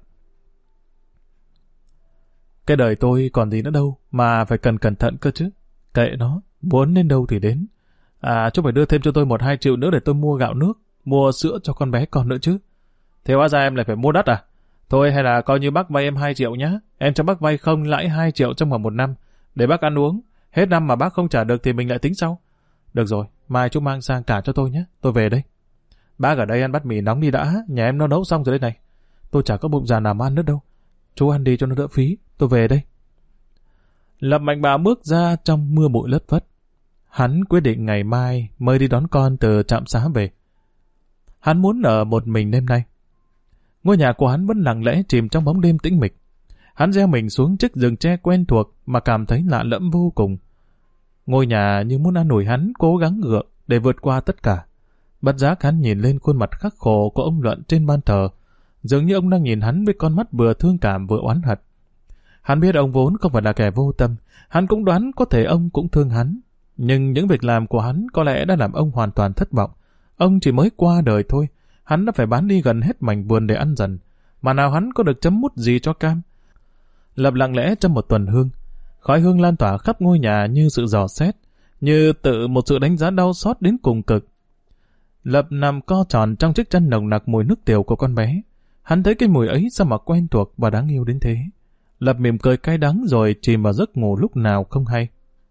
Cái đời tôi còn gì nữa đâu, mà phải cần cẩn thận cơ chứ. Kệ nó, muốn đến đâu thì đến. À, chú phải đưa thêm cho tôi một hai triệu nữa để tôi mua gạo nước, mua sữa cho con bé con nữa chứ. Thế hóa ra em lại phải mua đất à? Thôi hay là coi như bác vay em hai triệu nhá. Em cho bác vay không lãi hai triệu trong vòng một năm, để bác ăn uống. Hết năm mà bác không trả được thì mình lại tính sau. Được rồi, mai chú mang sang trả cho tôi nhé, tôi về đây. Bác ở đây ăn bát mì nóng đi đã, nhà em nó nấu xong rồi đây này. Tôi chả có bụng già nào mà ăn nữa đâu. Chú ăn đi cho nó đỡ phí, tôi về đây. Lập Mạnh Bạo bước ra trong mưa bụi lất phất. Hắn quyết định ngày mai mới đi đón con từ trạm xá về. Hắn muốn ở một mình đêm nay. Ngôi nhà của hắn vẫn lặng lẽ chìm trong bóng đêm tĩnh mịch. Hắn gieo mình xuống chiếc giường tre quen thuộc mà cảm thấy lạ lẫm vô cùng. Ngôi nhà như muốn an ủi hắn cố gắng gượng để vượt qua tất cả. Bất giác hắn nhìn lên khuôn mặt khắc khổ của ông Luận trên ban thờ. Dường như ông đang nhìn hắn với con mắt vừa thương cảm vừa oán hận. Hắn biết ông vốn không phải là kẻ vô tâm. Hắn cũng đoán có thể ông cũng thương hắn. Nhưng những việc làm của hắn có lẽ đã làm ông hoàn toàn thất vọng. Ông chỉ mới qua đời thôi. Hắn đã phải bán đi gần hết mảnh vườn để ăn dần. Mà nào hắn có được chấm mút gì cho cam. Lập lặng lẽ trong một tuần hương. Khói hương lan tỏa khắp ngôi nhà như sự dò xét. Như tự một sự đánh giá đau xót đến cùng cực. Lập nằm co tròn trong chiếc chăn nồng nặc mùi nước tiểu của con bé. Hắn thấy cái mùi ấy sao mà quen thuộc và đáng yêu đến thế. Lập mỉm cười cay đắng rồi chìm vào giấc ngủ lúc nào không hay.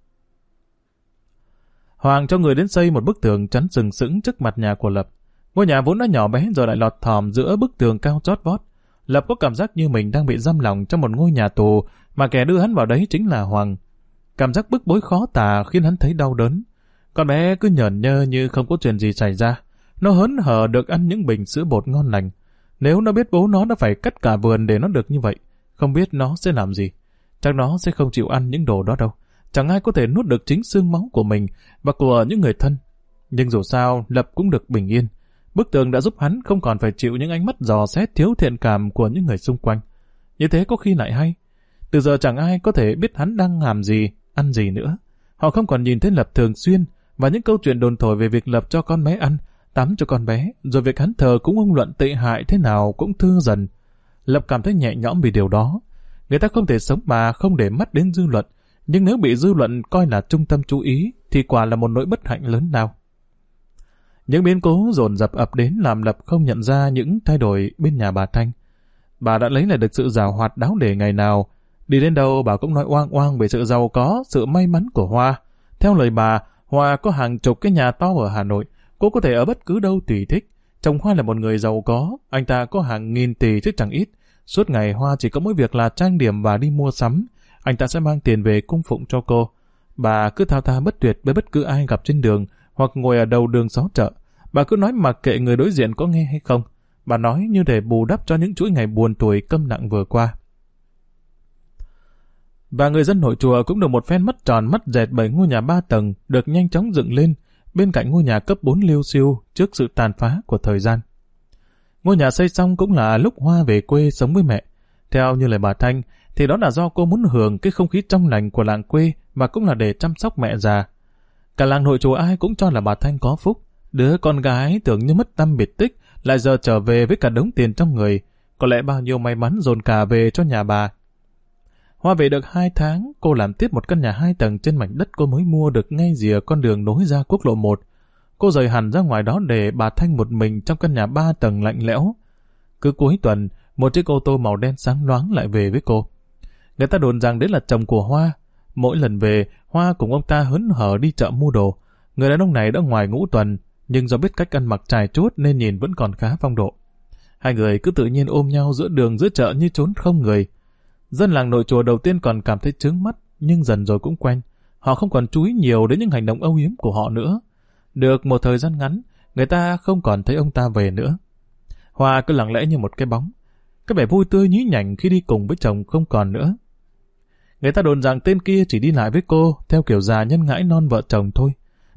Hoàng cho người đến xây một bức tường chắn sừng sững trước mặt nhà của Lập. Ngôi nhà vốn đã nhỏ bé rồi lại lọt thỏm giữa bức tường cao chót vót. Lập có cảm giác như mình đang bị giam lỏng trong một ngôi nhà tù, mà kẻ đưa hắn vào đấy chính là Hoàng. Cảm giác bức bối khó tả khiến hắn thấy đau đớn. Con bé cứ nhởn nhơ như không có chuyện gì xảy ra. Nó hớn hở được ăn những bình sữa bột ngon lành. Nếu nó biết bố nó đã phải cắt cả vườn để nó được như vậy, không biết nó sẽ làm gì. Chắc nó sẽ không chịu ăn những đồ đó đâu. Chẳng ai có thể nuốt được chính xương máu của mình và của những người thân. Nhưng dù sao, Lập cũng được bình yên. Bức tường đã giúp hắn không còn phải chịu những ánh mắt dò xét thiếu thiện cảm của những người xung quanh. Như thế có khi lại hay. Từ giờ chẳng ai có thể biết hắn đang làm gì, ăn gì nữa. Họ không còn nhìn thấy Lập thường xuyên, và những câu chuyện đồn thổi về việc Lập cho con bé ăn, tắm cho con bé, rồi việc hắn thờ cúng ông Luận tệ hại thế nào cũng thư dần. Lập cảm thấy nhẹ nhõm vì điều đó. Người ta không thể sống mà không để mắt đến dư luận, nhưng nếu bị dư luận coi là trung tâm chú ý, thì quả là một nỗi bất hạnh lớn nào. Những biến cố dồn dập ập đến làm Lập không nhận ra những thay đổi bên nhà bà Thanh. Bà đã lấy lại được sự giàu hoạt đáo để ngày nào. Đi đến đâu bà cũng nói oang oang về sự giàu có, sự may mắn của Hoa. Theo lời bà, Hoa có hàng chục cái nhà to ở Hà Nội, cô có thể ở bất cứ đâu tùy thích. Chồng Hoa là một người giàu có, anh ta có hàng nghìn tỷ chứ chẳng ít. Suốt ngày Hoa chỉ có mỗi việc là trang điểm và đi mua sắm. Anh ta sẽ mang tiền về cung phụng cho cô. Bà cứ thao thao bất tuyệt với bất cứ ai gặp trên đường hoặc ngồi ở đầu đường xó chợ. Bà cứ nói mặc kệ người đối diện có nghe hay không. Bà nói như để bù đắp cho những chuỗi ngày buồn tuổi câm lặng vừa qua. Và người dân nội chùa cũng được một phen mất tròn mắt dẹt bởi ngôi nhà ba tầng được nhanh chóng dựng lên bên cạnh ngôi nhà cấp bốn liêu xiêu trước sự tàn phá của thời gian. Ngôi nhà xây xong cũng là lúc Hoa về quê sống với mẹ. Theo như lời bà Thanh, thì đó là do cô muốn hưởng cái không khí trong lành của làng quê và cũng là để chăm sóc mẹ già. Cả làng nội chùa ai cũng cho là bà Thanh có phúc. Đứa con gái tưởng như mất tăm biệt tích lại giờ trở về với cả đống tiền trong người. Có lẽ bao nhiêu may mắn dồn cả về cho nhà bà. Hoa về được hai tháng, cô làm tiếp một căn nhà hai tầng trên mảnh đất cô mới mua được ngay rìa con đường nối ra quốc lộ một. Cô rời hẳn ra ngoài đó để bà Thanh một mình trong căn nhà ba tầng lạnh lẽo. Cứ cuối tuần, một chiếc ô tô màu đen sáng loáng lại về với cô. Người ta đồn rằng đấy là chồng của Hoa. Mỗi lần về, Hoa cùng ông ta hớn hở đi chợ mua đồ. Người đàn ông này đã ngoài ngũ tuần, nhưng do biết cách ăn mặc trải chuốt nên nhìn vẫn còn khá phong độ. Hai người cứ tự nhiên ôm nhau giữa đường giữa chợ như trốn không người. Dân làng nội chùa đầu tiên còn cảm thấy chướng mắt, nhưng dần rồi cũng quen. Họ không còn chú ý nhiều đến những hành động âu yếm của họ nữa. Được một thời gian ngắn, người ta không còn thấy ông ta về nữa. Hoa cứ lặng lẽ như một cái bóng. Cái vẻ vui tươi nhí nhảnh khi đi cùng với chồng không còn nữa. Người ta đồn rằng tên kia chỉ đi lại với cô theo kiểu già nhân ngãi non vợ chồng thôi.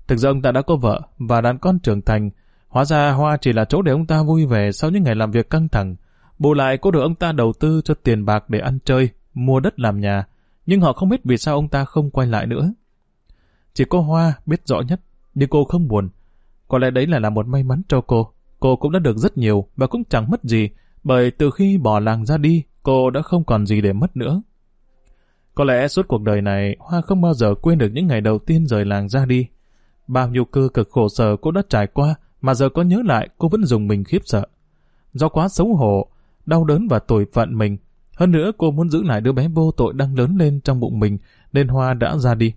Thực ra ông ta đã có vợ và đàn con trưởng thành. Hóa ra Hoa chỉ là chỗ để ông ta vui vẻ sau những ngày làm việc căng thẳng. Bù lại cô được ông ta đầu tư cho tiền bạc để ăn chơi, mua đất làm nhà. Nhưng họ không biết vì sao ông ta không quay lại nữa. Chỉ có Hoa biết rõ nhất, nhưng cô không buồn. Có lẽ đấy là là một may mắn cho cô. Cô cũng đã được rất nhiều và cũng chẳng mất gì, bởi từ khi bỏ làng ra đi, cô đã không còn gì để mất nữa. Có lẽ suốt cuộc đời này, Hoa không bao giờ quên được những ngày đầu tiên rời làng ra đi. Bao nhiêu cơ cực khổ sở cô đã trải qua, mà giờ có nhớ lại cô vẫn dùng mình khiếp sợ. Do quá xấu hổ, đau đớn và tủi phận mình. Hơn nữa cô muốn giữ lại đứa bé vô tội đang lớn lên trong bụng mình, nên Hoa đã ra đi.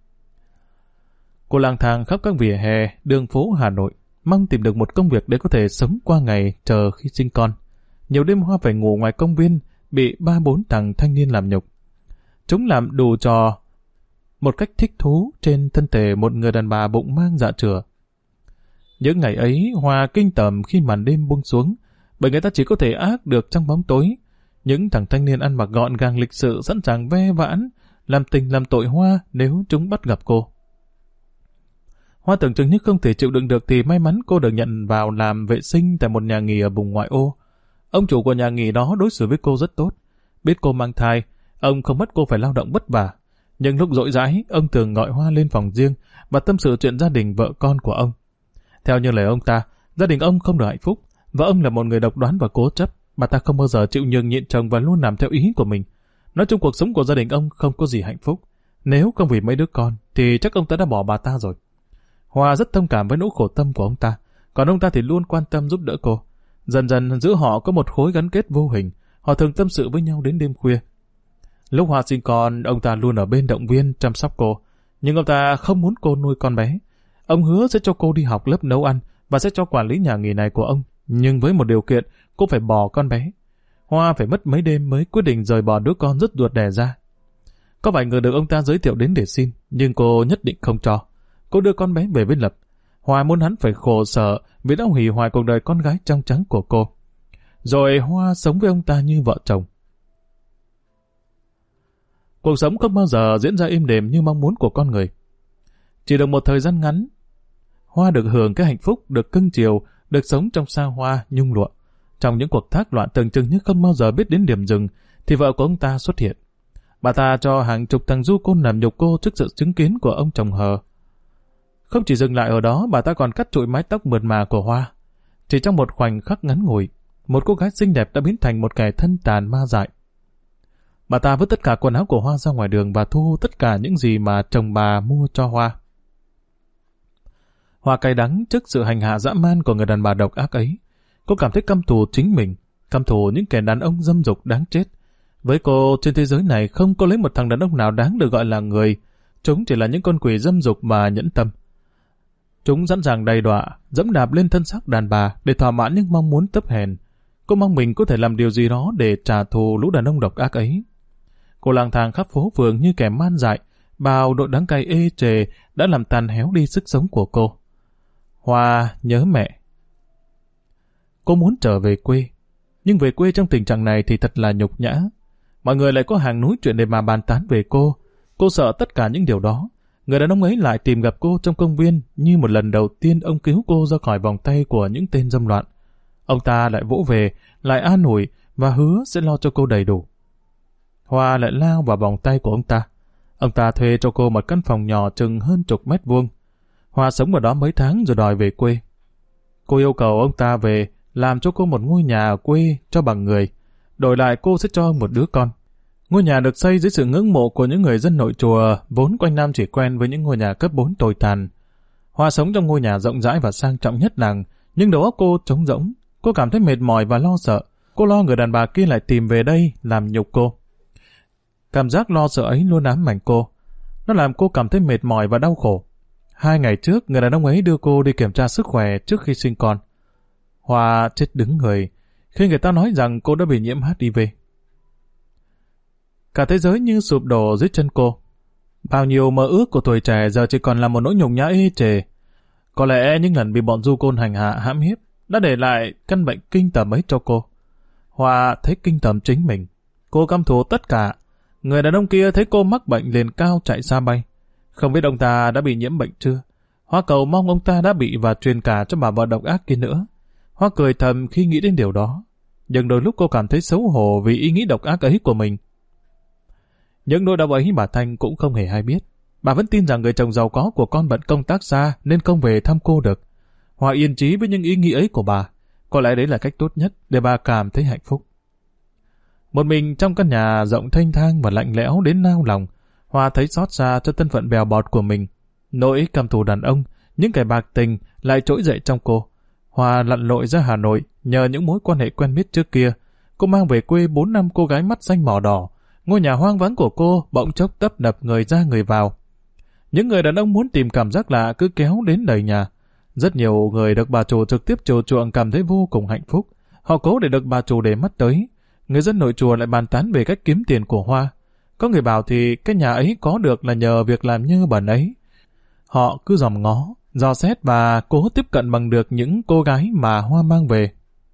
Cô lang thang khắp các vỉa hè, đường phố Hà Nội, mong tìm được một công việc để có thể sống qua ngày chờ khi sinh con. Nhiều đêm Hoa phải ngủ ngoài công viên, bị ba bốn thằng thanh niên làm nhục. Chúng làm đủ trò một cách thích thú trên thân thể một người đàn bà bụng mang dạ chửa. Những ngày ấy, Hoa kinh tởm khi màn đêm buông xuống, bởi người ta chỉ có thể ác được trong bóng tối. Những thằng thanh niên ăn mặc gọn gàng lịch sự sẵn sàng ve vãn, làm tình làm tội Hoa nếu chúng bắt gặp cô. Hoa tưởng chừng như không thể chịu đựng được thì may mắn cô được nhận vào làm vệ sinh tại một nhà nghỉ ở vùng ngoại ô. Ông chủ của nhà nghỉ đó đối xử với cô rất tốt. Biết cô mang thai, ông không bắt cô phải lao động vất vả. Nhưng lúc rỗi rãi, ông thường gọi Hoa lên phòng riêng và tâm sự chuyện gia đình vợ con của ông. Theo như lời ông ta, gia đình ông không được hạnh phúc, và ông là một người độc đoán và cố chấp. Bà ta không bao giờ chịu nhường nhịn chồng và luôn làm theo ý của mình. Nói chung cuộc sống của gia đình ông không có gì hạnh phúc. Nếu không vì mấy đứa con, thì chắc ông ta đã bỏ bà ta rồi. Hoa rất thông cảm với nỗi khổ tâm của ông ta, còn ông ta thì luôn quan tâm giúp đỡ cô. Dần dần giữa họ có một khối gắn kết vô hình, họ thường tâm sự với nhau đến đêm khuya. Lúc Hoa sinh con, ông ta luôn ở bên động viên chăm sóc cô, nhưng ông ta không muốn cô nuôi con bé. Ông hứa sẽ cho cô đi học lớp nấu ăn và sẽ cho quản lý nhà nghỉ này của ông, nhưng với một điều kiện, cô phải bỏ con bé. Hoa phải mất mấy đêm mới quyết định rời bỏ đứa con rất ruột đẻ ra. Có vài người được ông ta giới thiệu đến để xin, nhưng cô nhất định không cho. Cô đưa con bé về với Lập. Hoa muốn hắn phải khổ sở vì đã hủy hoại cuộc đời con gái trong trắng của cô. Rồi Hoa sống với ông ta như vợ chồng. Cuộc sống không bao giờ diễn ra êm đềm như mong muốn của con người. Chỉ được một thời gian ngắn, Hoa được hưởng cái hạnh phúc, được cưng chiều, được sống trong xa hoa, nhung lụa. Trong những cuộc thác loạn tưởng chừng như không bao giờ biết đến điểm dừng, thì vợ của ông ta xuất hiện. Bà ta cho hàng chục thằng du côn làm nhục cô trước sự chứng kiến của ông chồng hờ. Không chỉ dừng lại ở đó, bà ta còn cắt trụi mái tóc mượt mà của Hoa. Chỉ trong một khoảnh khắc ngắn ngủi, một cô gái xinh đẹp đã biến thành một kẻ thân tàn ma dại. Bà ta vứt tất cả quần áo của Hoa ra ngoài đường và thu tất cả những gì mà chồng bà mua cho Hoa. Hoa cay đắng trước sự hành hạ dã man của người đàn bà độc ác ấy. Cô cảm thấy căm thù chính mình, căm thù những kẻ đàn ông dâm dục đáng chết. Với cô, trên thế giới này không có lấy một thằng đàn ông nào đáng được gọi là người. Chúng chỉ là những con quỷ dâm dục mà nhẫn tâm. Chúng sẵn sàng đầy đọa, dẫm đạp lên thân xác đàn bà để thỏa mãn những mong muốn thấp hèn. Cô mong mình có thể làm điều gì đó để trả thù lũ đàn ông độc ác ấy. Cô lang thang khắp phố phường như kẻ man dại, bao nỗi đắng cay ê chề đã làm tàn héo đi sức sống của cô. Hoa nhớ mẹ. Cô muốn trở về quê, nhưng về quê trong tình trạng này thì thật là nhục nhã. Mọi người lại có hàng núi chuyện để mà bàn tán về cô. Cô sợ tất cả những điều đó. Người đàn ông ấy lại tìm gặp cô trong công viên như một lần đầu tiên ông cứu cô ra khỏi vòng tay của những tên dâm loạn. Ông ta lại vỗ về, lại an ủi và hứa sẽ lo cho cô đầy đủ. Hoa lại lao vào vòng tay của ông ta. Ông ta thuê cho cô một căn phòng nhỏ chừng hơn chục mét vuông. Hoa sống ở đó mấy tháng rồi đòi về quê. Cô yêu cầu ông ta về làm cho cô một ngôi nhà ở quê cho bằng người. Đổi lại cô sẽ cho ông một đứa con. Ngôi nhà được xây dưới sự ngưỡng mộ của những người dân nội chùa, vốn quanh năm chỉ quen với những ngôi nhà cấp bốn tồi tàn. Hoa sống trong ngôi nhà rộng rãi và sang trọng nhất làng, nhưng đầu óc cô trống rỗng. Cô cảm thấy mệt mỏi và lo sợ. Cô lo người đàn bà kia lại tìm về đây làm nhục cô. Cảm giác lo sợ ấy luôn ám ảnh cô. Nó làm cô cảm thấy mệt mỏi và đau khổ. Hai ngày trước, người đàn ông ấy đưa cô đi kiểm tra sức khỏe trước khi sinh con. Hoa chết đứng người khi người ta nói rằng cô đã bị nhiễm hát i vê. Cả thế giới như sụp đổ dưới chân cô. Bao nhiêu mơ ước của tuổi trẻ giờ chỉ còn là một nỗi nhục nhã ê chề. Có lẽ những lần bị bọn du côn hành hạ hãm hiếp đã để lại căn bệnh kinh tởm ấy cho cô. Hoa thấy kinh tởm chính mình. Cô căm thù tất cả. Người đàn ông kia thấy cô mắc bệnh liền cao chạy xa bay. Không biết ông ta đã bị nhiễm bệnh chưa? Hoa cầu mong ông ta đã bị và truyền cả cho bà vợ độc ác kia nữa. Hoa cười thầm khi nghĩ đến điều đó. Nhưng đôi lúc cô cảm thấy xấu hổ vì ý nghĩ độc ác ấy của mình. Những nỗi đau ấy bà Thanh cũng không hề hay biết. Bà vẫn tin rằng người chồng giàu có của con bận công tác xa nên không về thăm cô được. Hoa yên chí với những ý nghĩ ấy của bà. Có lẽ đấy là cách tốt nhất để bà cảm thấy hạnh phúc. Một mình trong căn nhà rộng thênh thang và lạnh lẽo đến nao lòng, Hoa thấy xót xa cho thân phận bèo bọt của mình. Nỗi căm thù đàn ông, những kẻ bạc tình lại trỗi dậy trong cô. Hoa lặn lội ra Hà Nội nhờ những mối quan hệ quen biết trước kia. Cô mang về quê bốn năm cô gái mắt xanh mỏ đỏ. Ngôi nhà hoang vắng của cô bỗng chốc tấp nập người ra người vào. Những người đàn ông muốn tìm cảm giác lạ cứ kéo đến đầy nhà. Rất nhiều người được bà chủ trực tiếp chiều chuộng cảm thấy vô cùng hạnh phúc. Họ cố để được bà chủ để mắt tới. Người dân nội chùa lại bàn tán về cách kiếm tiền của Hoa. Có người bảo thì cái nhà ấy có được là nhờ việc làm nhơ bẩn ấy. Họ cứ dòm ngó, dò xét và cố tiếp cận bằng được những cô gái mà Hoa mang về.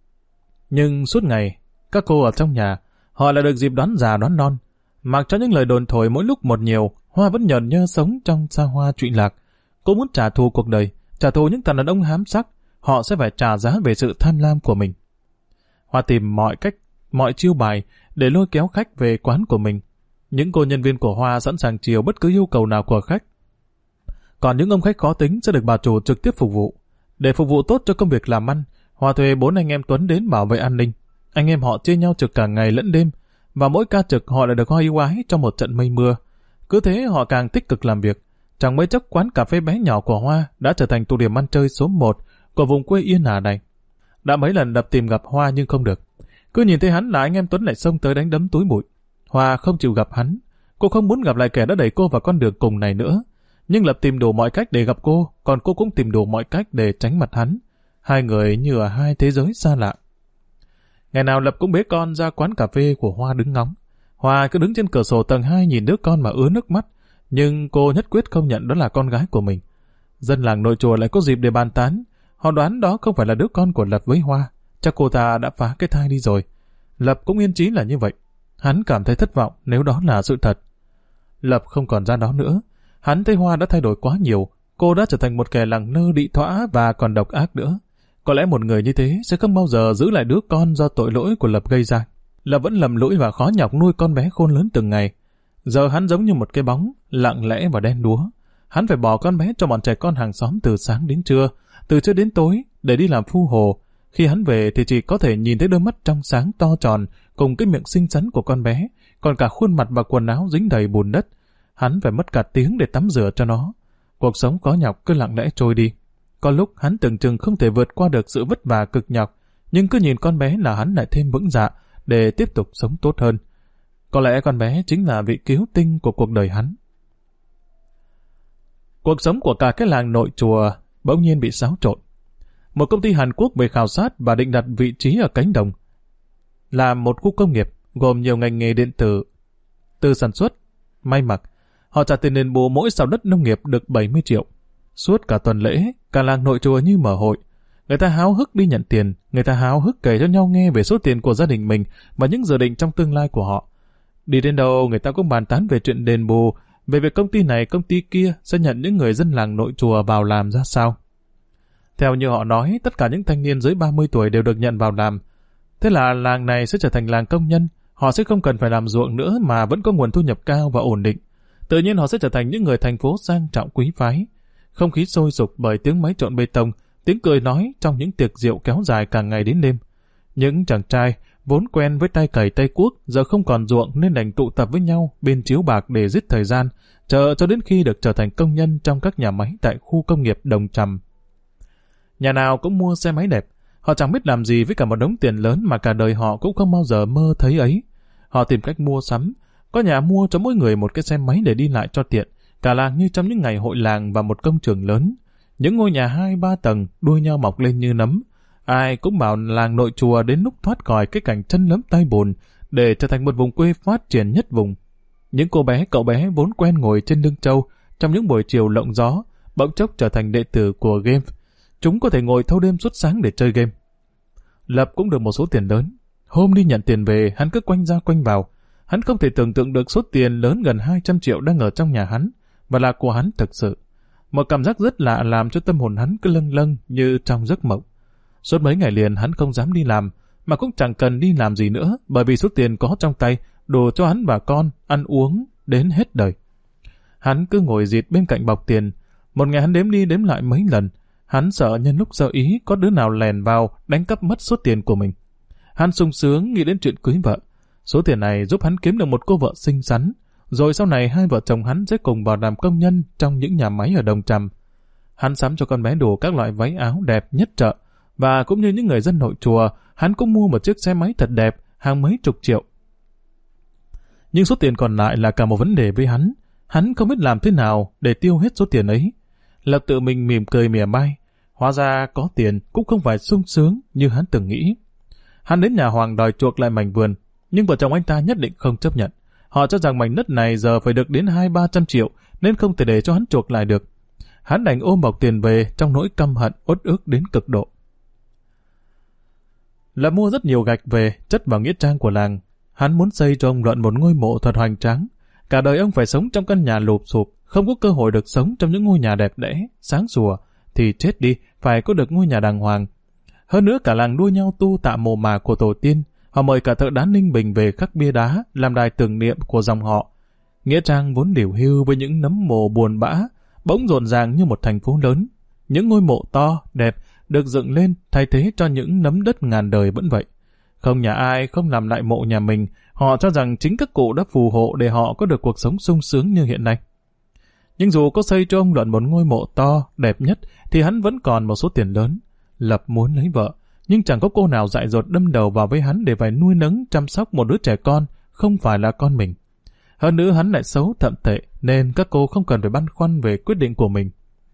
Nhưng suốt ngày, các cô ở trong nhà, họ lại được dịp đoán già đoán non. Mặc cho những lời đồn thổi mỗi lúc một nhiều, Hoa vẫn nhờn nhơ sống trong xa hoa trụy lạc. Cô muốn trả thù cuộc đời, trả thù những thằng đàn ông hám sắc, họ sẽ phải trả giá về sự tham lam của mình. Hoa tìm mọi cách, mọi chiêu bài để lôi kéo khách về quán của mình. Những cô nhân viên của Hoa sẵn sàng chiều bất cứ yêu cầu nào của khách. Còn những ông khách khó tính sẽ được bà chủ trực tiếp phục vụ. Để phục vụ tốt cho công việc làm ăn, Hoa thuê bốn anh em Tuấn đến bảo vệ an ninh. Anh em họ chia nhau trực cả ngày lẫn đêm, và mỗi ca trực họ lại được Hoa ưu ái trong một trận mây mưa. Cứ thế họ càng tích cực làm việc. Chẳng mấy chốc quán cà phê bé nhỏ của Hoa đã trở thành tụ điểm ăn chơi số một của vùng quê Yên Hà này. Đã mấy lần Lập tìm gặp Hoa nhưng không được. Cứ nhìn thấy hắn là anh em Tuấn lại xông tới đánh đấm túi bụi. Hoa không chịu gặp hắn. Cô không muốn gặp lại kẻ đã đẩy cô vào con đường cùng này nữa. Nhưng Lập tìm đủ mọi cách để gặp cô, còn cô cũng tìm đủ mọi cách để tránh mặt hắn. Hai người như ở hai thế giới xa lạ. Ngày nào Lập cũng bế con ra quán cà phê của Hoa đứng ngóng. Hoa cứ đứng trên cửa sổ tầng hai nhìn đứa con mà ứa nước mắt, nhưng cô nhất quyết không nhận đó là con gái của mình. Dân làng nội chùa lại có dịp để bàn tán. Họ đoán đó không phải là đứa con của Lập với Hoa. Chắc cô ta đã phá cái thai đi rồi. Lập cũng yên chí là như vậy. Hắn cảm thấy thất vọng nếu đó là sự thật. Lập không còn ra đó nữa. Hắn thấy Hoa đã thay đổi quá nhiều. Cô đã trở thành một kẻ lẳng nơ đị thõa và còn độc ác nữa. Có lẽ một người như thế sẽ không bao giờ giữ lại đứa con do tội lỗi của Lập gây ra. Lập vẫn lầm lũi và khó nhọc nuôi con bé khôn lớn từng ngày. Giờ hắn giống như một cái bóng, lặng lẽ và đen đúa. Hắn phải bỏ con bé cho bọn trẻ con hàng xóm từ sáng đến trưa, từ trưa đến tối để đi làm phu hồ. Khi hắn về thì chỉ có thể nhìn thấy đôi mắt trong sáng to tròn cùng cái miệng xinh xắn của con bé, còn cả khuôn mặt và quần áo dính đầy bùn đất. Hắn phải mất cả tiếng để tắm rửa cho nó. Cuộc sống khó nhọc cứ lặng lẽ trôi đi. Có lúc hắn tưởng chừng không thể vượt qua được sự vất vả cực nhọc, nhưng cứ nhìn con bé là hắn lại thêm vững dạ để tiếp tục sống tốt hơn. Có lẽ con bé chính là vị cứu tinh của cuộc đời hắn. Cuộc sống của cả cái làng nội chùa bỗng nhiên bị xáo trộn. Một công ty Hàn Quốc về khảo sát và định đặt vị trí ở cánh đồng. Là một khu công nghiệp gồm nhiều ngành nghề điện tử, từ sản xuất, may mặc. Họ trả tiền đền bù mỗi sào đất nông nghiệp được bảy mươi triệu. Suốt cả tuần lễ, cả làng nội chùa như mở hội. Người ta háo hức đi nhận tiền, người ta háo hức kể cho nhau nghe về số tiền của gia đình mình và những dự định trong tương lai của họ. Đi đến đâu người ta cũng bàn tán về chuyện đền bù, về việc công ty này công ty kia sẽ nhận những người dân làng nội chùa vào làm ra sao. Theo như họ nói, tất cả những thanh niên dưới ba mươi tuổi đều được nhận vào làm. Thế là làng này sẽ trở thành làng công nhân, họ sẽ không cần phải làm ruộng nữa mà vẫn có nguồn thu nhập cao và ổn định. Tự nhiên họ sẽ trở thành những người thành phố sang trọng quý phái. Không khí sôi sục bởi tiếng máy trộn bê tông, tiếng cười nói trong những tiệc rượu kéo dài cả ngày đến đêm. Những chàng trai vốn quen với tay cày tay cuốc giờ không còn ruộng nên đành tụ tập với nhau bên chiếu bạc để giết thời gian, chờ cho đến khi được trở thành công nhân trong các nhà máy tại khu công nghiệp Đồng Trầm. Nhà nào cũng mua xe máy đẹp, họ chẳng biết làm gì với cả một đống tiền lớn mà cả đời họ cũng không bao giờ mơ thấy ấy. Họ tìm cách mua sắm, có nhà mua cho mỗi người một cái xe máy để đi lại cho tiện, cả làng như trong những ngày hội làng và một công trường lớn. Những ngôi nhà hai ba tầng đuôi nhau mọc lên như nấm. Ai cũng bảo làng nội chùa đến lúc thoát khỏi cái cảnh chân lấm tay bùn để trở thành một vùng quê phát triển nhất vùng. Những cô bé cậu bé vốn quen ngồi trên lưng trâu trong những buổi chiều lộng gió bỗng chốc trở thành đệ tử của game. Chúng có thể ngồi thâu đêm suốt sáng để chơi game. Lập cũng được một số tiền lớn. Hôm đi nhận tiền về, hắn cứ quanh ra quanh vào. Hắn không thể tưởng tượng được số tiền lớn gần hai trăm triệu đang ở trong nhà hắn và là của hắn thực sự. Một cảm giác rất lạ làm cho tâm hồn hắn cứ lâng lâng như trong giấc mộng. Suốt mấy ngày liền hắn không dám đi làm, mà cũng chẳng cần đi làm gì nữa, bởi vì số tiền có trong tay đủ cho hắn và con ăn uống đến hết đời. Hắn cứ ngồi dịt bên cạnh bọc tiền. Một ngày hắn đếm đi đếm lại mấy lần. Hắn sợ nhân lúc sơ ý có đứa nào lèn vào đánh cắp mất số tiền của mình. Hắn sung sướng nghĩ đến chuyện cưới vợ. Số tiền này giúp hắn kiếm được một cô vợ xinh xắn, rồi sau này hai vợ chồng hắn sẽ cùng vào làm công nhân trong những nhà máy ở Đồng Trầm. Hắn sắm cho con bé đủ các loại váy áo đẹp nhất chợ, và cũng như những người dân nội chùa, hắn cũng mua một chiếc xe máy thật đẹp, hàng mấy chục triệu. Nhưng số tiền còn lại là cả một vấn đề với hắn. Hắn không biết làm thế nào để tiêu hết số tiền ấy. Lập tự mình mỉm cười mỉa mai. Hóa ra có tiền cũng không phải sung sướng như hắn từng nghĩ. Hắn đến nhà Hoàng đòi chuộc lại mảnh vườn, nhưng vợ chồng anh ta nhất định không chấp nhận. Họ cho rằng mảnh đất này giờ phải được đến hai ba trăm triệu, nên không thể để cho hắn chuộc lại được. Hắn đành ôm bọc tiền về trong nỗi căm hận uất ức đến cực độ. Là mua rất nhiều gạch về chất vào nghĩa trang của làng. Hắn muốn xây cho ông Luận một ngôi mộ thật hoành tráng. Cả đời ông phải sống trong căn nhà lụp xụp, không có cơ hội được sống trong những ngôi nhà đẹp đẽ, sáng sủa, thì chết đi, phải có được ngôi nhà đàng hoàng. Hơn nữa cả làng đua nhau tu tạ mồ mả của tổ tiên. Họ mời cả thợ đá Ninh Bình về khắc bia đá, làm đài tưởng niệm của dòng họ. Nghĩa trang vốn điều hưu với những nấm mồ buồn bã, bỗng rộn ràng như một thành phố lớn. Những ngôi mộ to, đẹp, được dựng lên thay thế cho những nấm đất ngàn đời vẫn vậy. Không nhà ai không làm lại mộ nhà mình, họ cho rằng chính các cụ đã phù hộ để họ có được cuộc sống sung sướng như hiện nay. Nhưng dù có xây cho ông Luận một ngôi mộ to, đẹp nhất, thì hắn vẫn còn một số tiền lớn. Lập muốn lấy vợ, nhưng chẳng có cô nào dại dột đâm đầu vào với hắn để phải nuôi nấng chăm sóc một đứa trẻ con, không phải là con mình. Hơn nữa hắn lại xấu thậm tệ, nên các cô không cần phải băn khoăn về quyết định của mình.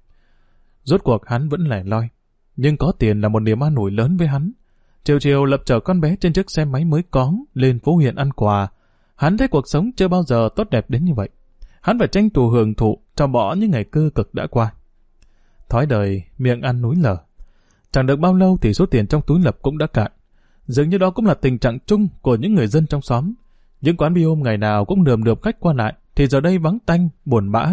Rốt cuộc hắn vẫn lẻ loi, nhưng có tiền là một niềm an ủi lớn với hắn. Chiều chiều Lập chở con bé trên chiếc xe máy mới cóng lên phố huyện ăn quà. Hắn thấy cuộc sống chưa bao giờ tốt đẹp đến như vậy. Hắn phải tranh thủ hưởng thụ cho bỏ những ngày cơ cực đã qua. Thói đời miệng ăn núi lở. Chẳng được bao lâu thì số tiền trong túi Lập cũng đã cạn. Dường như đó cũng là tình trạng chung của những người dân trong xóm. Những quán bia ôm ngày nào cũng nườm nượp khách qua lại, thì giờ đây vắng tanh, buồn bã.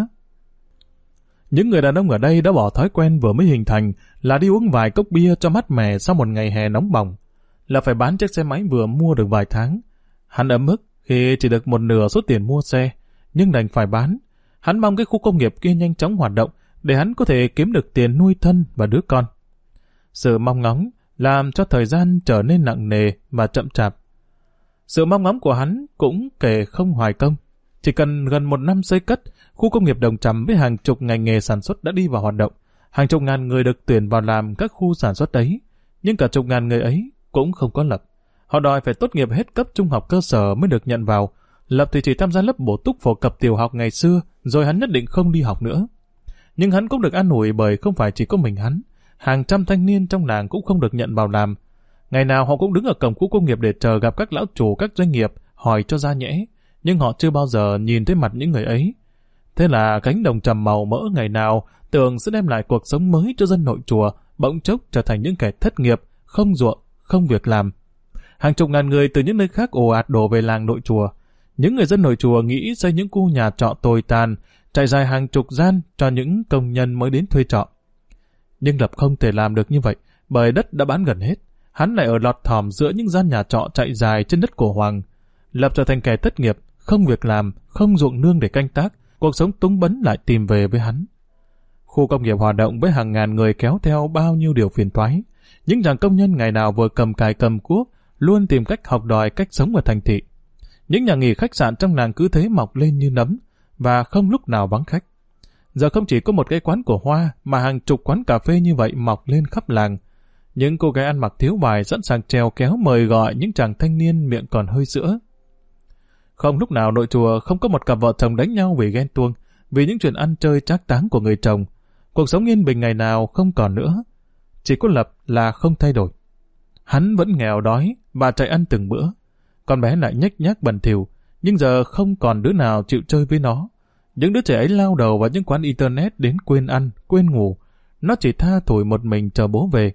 Những người đàn ông ở đây đã bỏ thói quen vừa mới hình thành là đi uống vài cốc bia cho mát mẻ sau một ngày hè nóng bỏng. Là phải bán chiếc xe máy vừa mua được vài tháng. Hắn ấm ức khi chỉ được một nửa số tiền mua xe, nhưng đành phải bán. Hắn mong cái khu công nghiệp kia nhanh chóng hoạt động để hắn có thể kiếm được tiền nuôi thân và đứa con. Sự mong ngóng làm cho thời gian trở nên nặng nề và chậm chạp. Sự mong ngóng của hắn cũng kể không hoài công. Chỉ cần gần một năm xây cất, khu công nghiệp Đồng Trầm với hàng chục ngành nghề sản xuất đã đi vào hoạt động. Hàng chục ngàn người được tuyển vào làm các khu sản xuất ấy. Nhưng cả chục ngàn người ấy cũng không có Lập. Họ đòi phải tốt nghiệp hết cấp trung học cơ sở mới được nhận vào. Lập thì chỉ tham gia lớp bổ túc phổ cập tiểu học ngày xưa, rồi hắn nhất định không đi học nữa. Nhưng hắn cũng được an ủi bởi không phải chỉ có mình hắn. Hàng trăm thanh niên trong làng cũng không được nhận vào làm. Ngày nào họ cũng đứng ở cổng khu công nghiệp để chờ gặp các lão chủ các doanh nghiệp, hỏi cho ra nhẽ, nhưng họ chưa bao giờ nhìn thấy mặt những người ấy. Thế là cánh đồng trầm màu mỡ ngày nào tưởng sẽ đem lại cuộc sống mới cho dân nội chùa, bỗng chốc trở thành những kẻ thất nghiệp, không ruộng, không việc làm. Hàng chục ngàn người từ những nơi khác ồ ạt đổ về làng nội chùa. Những người dân nội chùa nghĩ xây những khu nhà trọ tồi tàn, trải dài hàng chục gian cho những công nhân mới đến thuê trọ. Nhưng Lập không thể làm được như vậy, bởi đất đã bán gần hết. Hắn lại ở lọt thỏm giữa những gian nhà trọ chạy dài trên đất của Hoàng. Lập trở thành kẻ thất nghiệp, không việc làm, không ruộng nương để canh tác, cuộc sống túng bấn lại tìm về với hắn. Khu công nghiệp hoạt động với hàng ngàn người kéo theo bao nhiêu điều phiền toái. Những chàng công nhân ngày nào vừa cầm cài cầm cuốc, luôn tìm cách học đòi cách sống ở thành thị. Những nhà nghỉ khách sạn trong làng cứ thế mọc lên như nấm, và không lúc nào vắng khách. Giờ không chỉ có một cái quán của Hoa, mà hàng chục quán cà phê như vậy mọc lên khắp làng. Những cô gái ăn mặc thiếu bài sẵn sàng trèo kéo mời gọi những chàng thanh niên miệng còn hơi sữa. Không lúc nào nội chùa không có một cặp vợ chồng đánh nhau vì ghen tuông, vì những chuyện ăn chơi trác táng của người chồng. Cuộc sống yên bình ngày nào không còn nữa. Chỉ có Lập là không thay đổi. Hắn vẫn nghèo đói và chạy ăn từng bữa. Con bé lại nhếch nhác bẩn thỉu, nhưng giờ không còn đứa nào chịu chơi với nó. Những đứa trẻ ấy lao đầu vào những quán internet đến quên ăn, quên ngủ. Nó chỉ tha thủi một mình chờ bố về.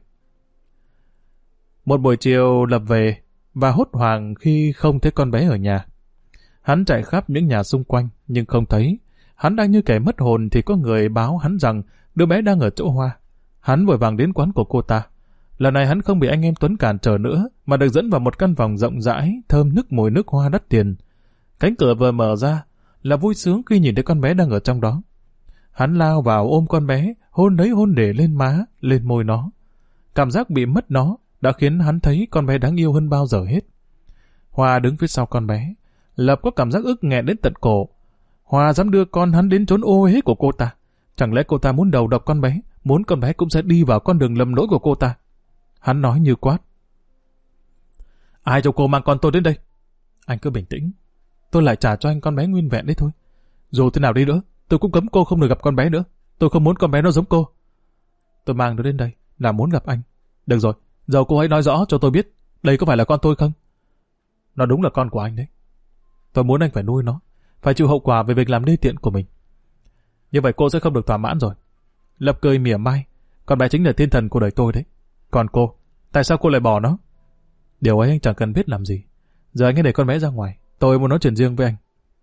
Một buổi chiều Lập về và hốt hoảng khi không thấy con bé ở nhà. Hắn chạy khắp những nhà xung quanh nhưng không thấy. Hắn đang như kẻ mất hồn thì có người báo hắn rằng đứa bé đang ở chỗ Hoa. Hắn vội vàng đến quán của cô ta. Lần này hắn không bị anh em Tuấn cản trở nữa, mà được dẫn vào một căn phòng rộng rãi, thơm nức mùi nước hoa đắt tiền. Cánh cửa vừa mở ra là vui sướng khi nhìn thấy con bé đang ở trong đó. Hắn lao vào ôm con bé, hôn đấy hôn để lên má, lên môi nó. Cảm giác bị mất nó đã khiến hắn thấy con bé đáng yêu hơn bao giờ hết. Hoa đứng phía sau con bé, Lập có cảm giác ức nghẹn đến tận cổ. Hoa dám đưa con hắn đến chốn ô uế của cô ta. Chẳng lẽ cô ta muốn đầu độc con bé, muốn con bé cũng sẽ đi vào con đường lầm lỗi của cô ta? Hắn nói như quát. Ai cho cô mang con tôi đến đây? Anh cứ bình tĩnh. Tôi lại trả cho anh con bé nguyên vẹn đấy thôi. Dù thế nào đi nữa, tôi cũng cấm cô không được gặp con bé nữa. Tôi không muốn con bé nó giống cô. Tôi mang nó đến đây là muốn gặp anh. Được rồi, giờ cô hãy nói rõ cho tôi biết đây có phải là con tôi không? Nó đúng là con của anh đấy. Tôi muốn anh phải nuôi nó, phải chịu hậu quả về việc làm đê tiện của mình. Như vậy cô sẽ không được thỏa mãn rồi. Lập cười mỉa mai. Con bé chính là thiên thần của đời tôi đấy. Còn cô, tại sao cô lại bỏ nó? Điều ấy anh chẳng cần biết làm gì. Giờ anh hãy để con bé ra ngoài. Tôi muốn nói chuyện riêng với anh.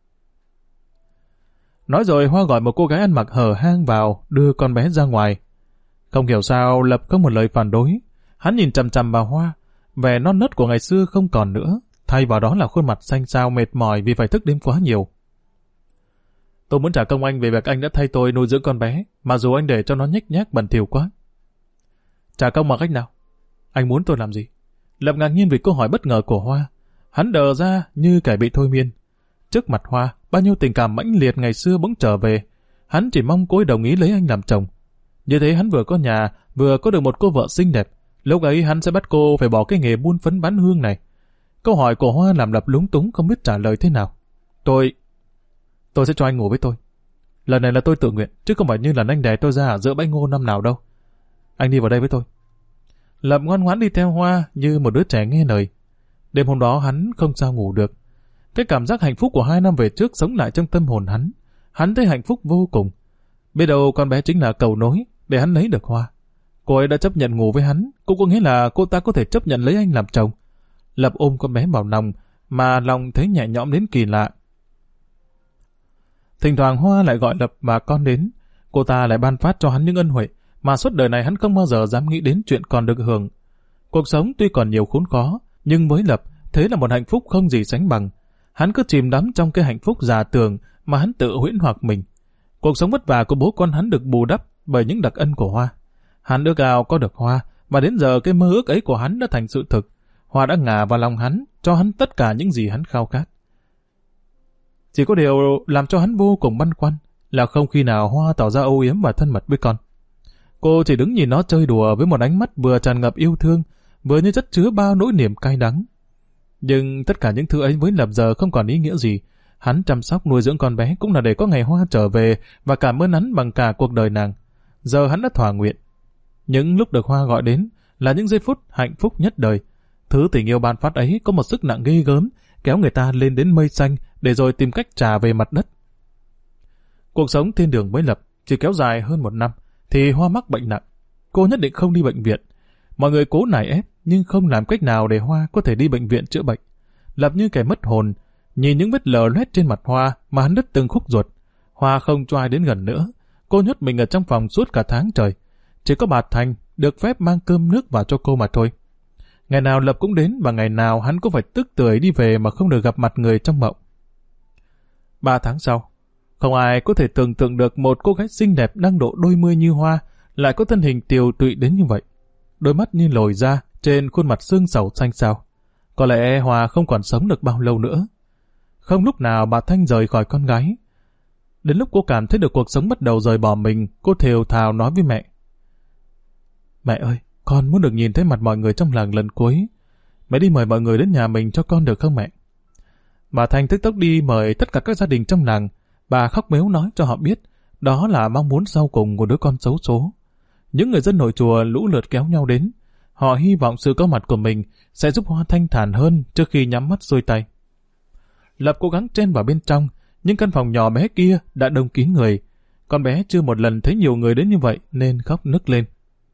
Nói rồi Hoa gọi một cô gái ăn mặc hở hang vào, đưa con bé ra ngoài. Không hiểu sao Lập có một lời phản đối. Hắn nhìn chằm chằm vào Hoa, vẻ non nớt của ngày xưa không còn nữa, thay vào đó là khuôn mặt xanh xao mệt mỏi vì phải thức đêm quá nhiều. Tôi muốn trả công anh về việc anh đã thay tôi nuôi dưỡng con bé, mà dù anh để cho nó nhếch nhác bẩn thỉu quá. Trả công bằng cách nào? Anh muốn tôi làm gì? Lập ngạc nhiên vì câu hỏi bất ngờ của Hoa. Hắn đờ ra như kẻ bị thôi miên. Trước mặt Hoa, bao nhiêu tình cảm mãnh liệt ngày xưa bỗng trở về. Hắn chỉ mong cô ấy đồng ý lấy anh làm chồng. Như thế hắn vừa có nhà, vừa có được một cô vợ xinh đẹp. Lúc ấy hắn sẽ bắt cô phải bỏ cái nghề buôn phấn bán hương này. Câu hỏi của Hoa làm Lập lúng túng không biết trả lời thế nào. Tôi... Tôi sẽ cho anh ngủ với tôi. Lần này là tôi tự nguyện, chứ không phải như lần anh đè tôi ra ở giữa bãi ngô năm nào đâu. Anh đi vào đây với tôi. Lập ngoan ngoãn đi theo Hoa như một đứa trẻ nghe lời. Đêm hôm đó hắn không sao ngủ được. Cái cảm giác hạnh phúc của hai năm về trước sống lại trong tâm hồn hắn. Hắn thấy hạnh phúc vô cùng. Biết đâu con bé chính là cầu nối để hắn lấy được Hoa. Cô ấy đã chấp nhận ngủ với hắn, cũng có nghĩa là cô ta có thể chấp nhận lấy anh làm chồng. Lập ôm con bé vào lòng, mà lòng thấy nhẹ nhõm đến kỳ lạ. Thỉnh thoảng Hoa lại gọi Lập và con đến. Cô ta lại ban phát cho hắn những ân huệ mà suốt đời này hắn không bao giờ dám nghĩ đến chuyện còn được hưởng. Cuộc sống tuy còn nhiều khốn khó, nhưng với Lập, thế là một hạnh phúc không gì sánh bằng. Hắn cứ chìm đắm trong cái hạnh phúc giả tưởng mà hắn tự huyễn hoặc mình. Cuộc sống vất vả của bố con hắn được bù đắp bởi những đặc ân của Hoa. Hắn ước ao có được Hoa, và đến giờ cái mơ ước ấy của hắn đã thành sự thực. Hoa đã ngả vào lòng hắn, cho hắn tất cả những gì hắn khao khát. Chỉ có điều làm cho hắn vô cùng băn khoăn là không khi nào Hoa tỏ ra âu yếm và thân mật với con. Cô chỉ đứng nhìn nó chơi đùa với một ánh mắt vừa tràn ngập yêu thương, vừa như chất chứa bao nỗi niềm cay đắng. Nhưng tất cả những thứ ấy với Lập giờ không còn ý nghĩa gì. Hắn chăm sóc nuôi dưỡng con bé cũng là để có ngày Hoa trở về và cảm ơn hắn bằng cả cuộc đời nàng. Giờ hắn đã thỏa nguyện. Những lúc được Hoa gọi đến là những giây phút hạnh phúc nhất đời. Thứ tình yêu ban phát ấy có một sức nặng ghê gớm, kéo người ta lên đến mây xanh để rồi tìm cách trả về mặt đất. Cuộc sống thiên đường với Lập chỉ kéo dài hơn một năm thì Hoa mắc bệnh nặng. Cô nhất định không đi bệnh viện. Mọi người cố nài ép nhưng không làm cách nào để Hoa có thể đi bệnh viện chữa bệnh. Lập như kẻ mất hồn, nhìn những vết lở loét trên mặt Hoa mà hắn đứt từng khúc ruột. Hoa không cho ai đến gần nữa. Cô nhốt mình ở trong phòng suốt cả tháng trời. Chỉ có bà Thành được phép mang cơm nước vào cho cô mà thôi. Ngày nào Lập cũng đến và ngày nào hắn cũng phải tức tưởi đi về mà không được gặp mặt người trong mộng. Ba tháng sau, không ai có thể tưởng tượng được một cô gái xinh đẹp đang độ đôi mươi như Hoa lại có thân hình tiều tụy đến như vậy. Đôi mắt như lồi ra trên khuôn mặt xương sầu xanh xao. Có lẽ Hoa không còn sống được bao lâu nữa. Không lúc nào bà Thanh rời khỏi con gái. Đến lúc cô cảm thấy được cuộc sống bắt đầu rời bỏ mình, cô thều thào nói với mẹ. Mẹ ơi, con muốn được nhìn thấy mặt mọi người trong làng lần cuối. Mẹ đi mời mọi người đến nhà mình cho con được không mẹ? Bà Thanh tức tốc đi mời tất cả các gia đình trong làng. Bà khóc mếu nói cho họ biết đó là mong muốn sau cùng của đứa con xấu số. Những người dân nội chùa lũ lượt kéo nhau đến. Họ hy vọng sự có mặt của mình sẽ giúp Hoa thanh thản hơn trước khi nhắm mắt xuôi tay. Lập cố gắng chen vào bên trong, nhưng căn phòng nhỏ bé kia đã đông kín người. Con bé chưa một lần thấy nhiều người đến như vậy nên khóc nức lên.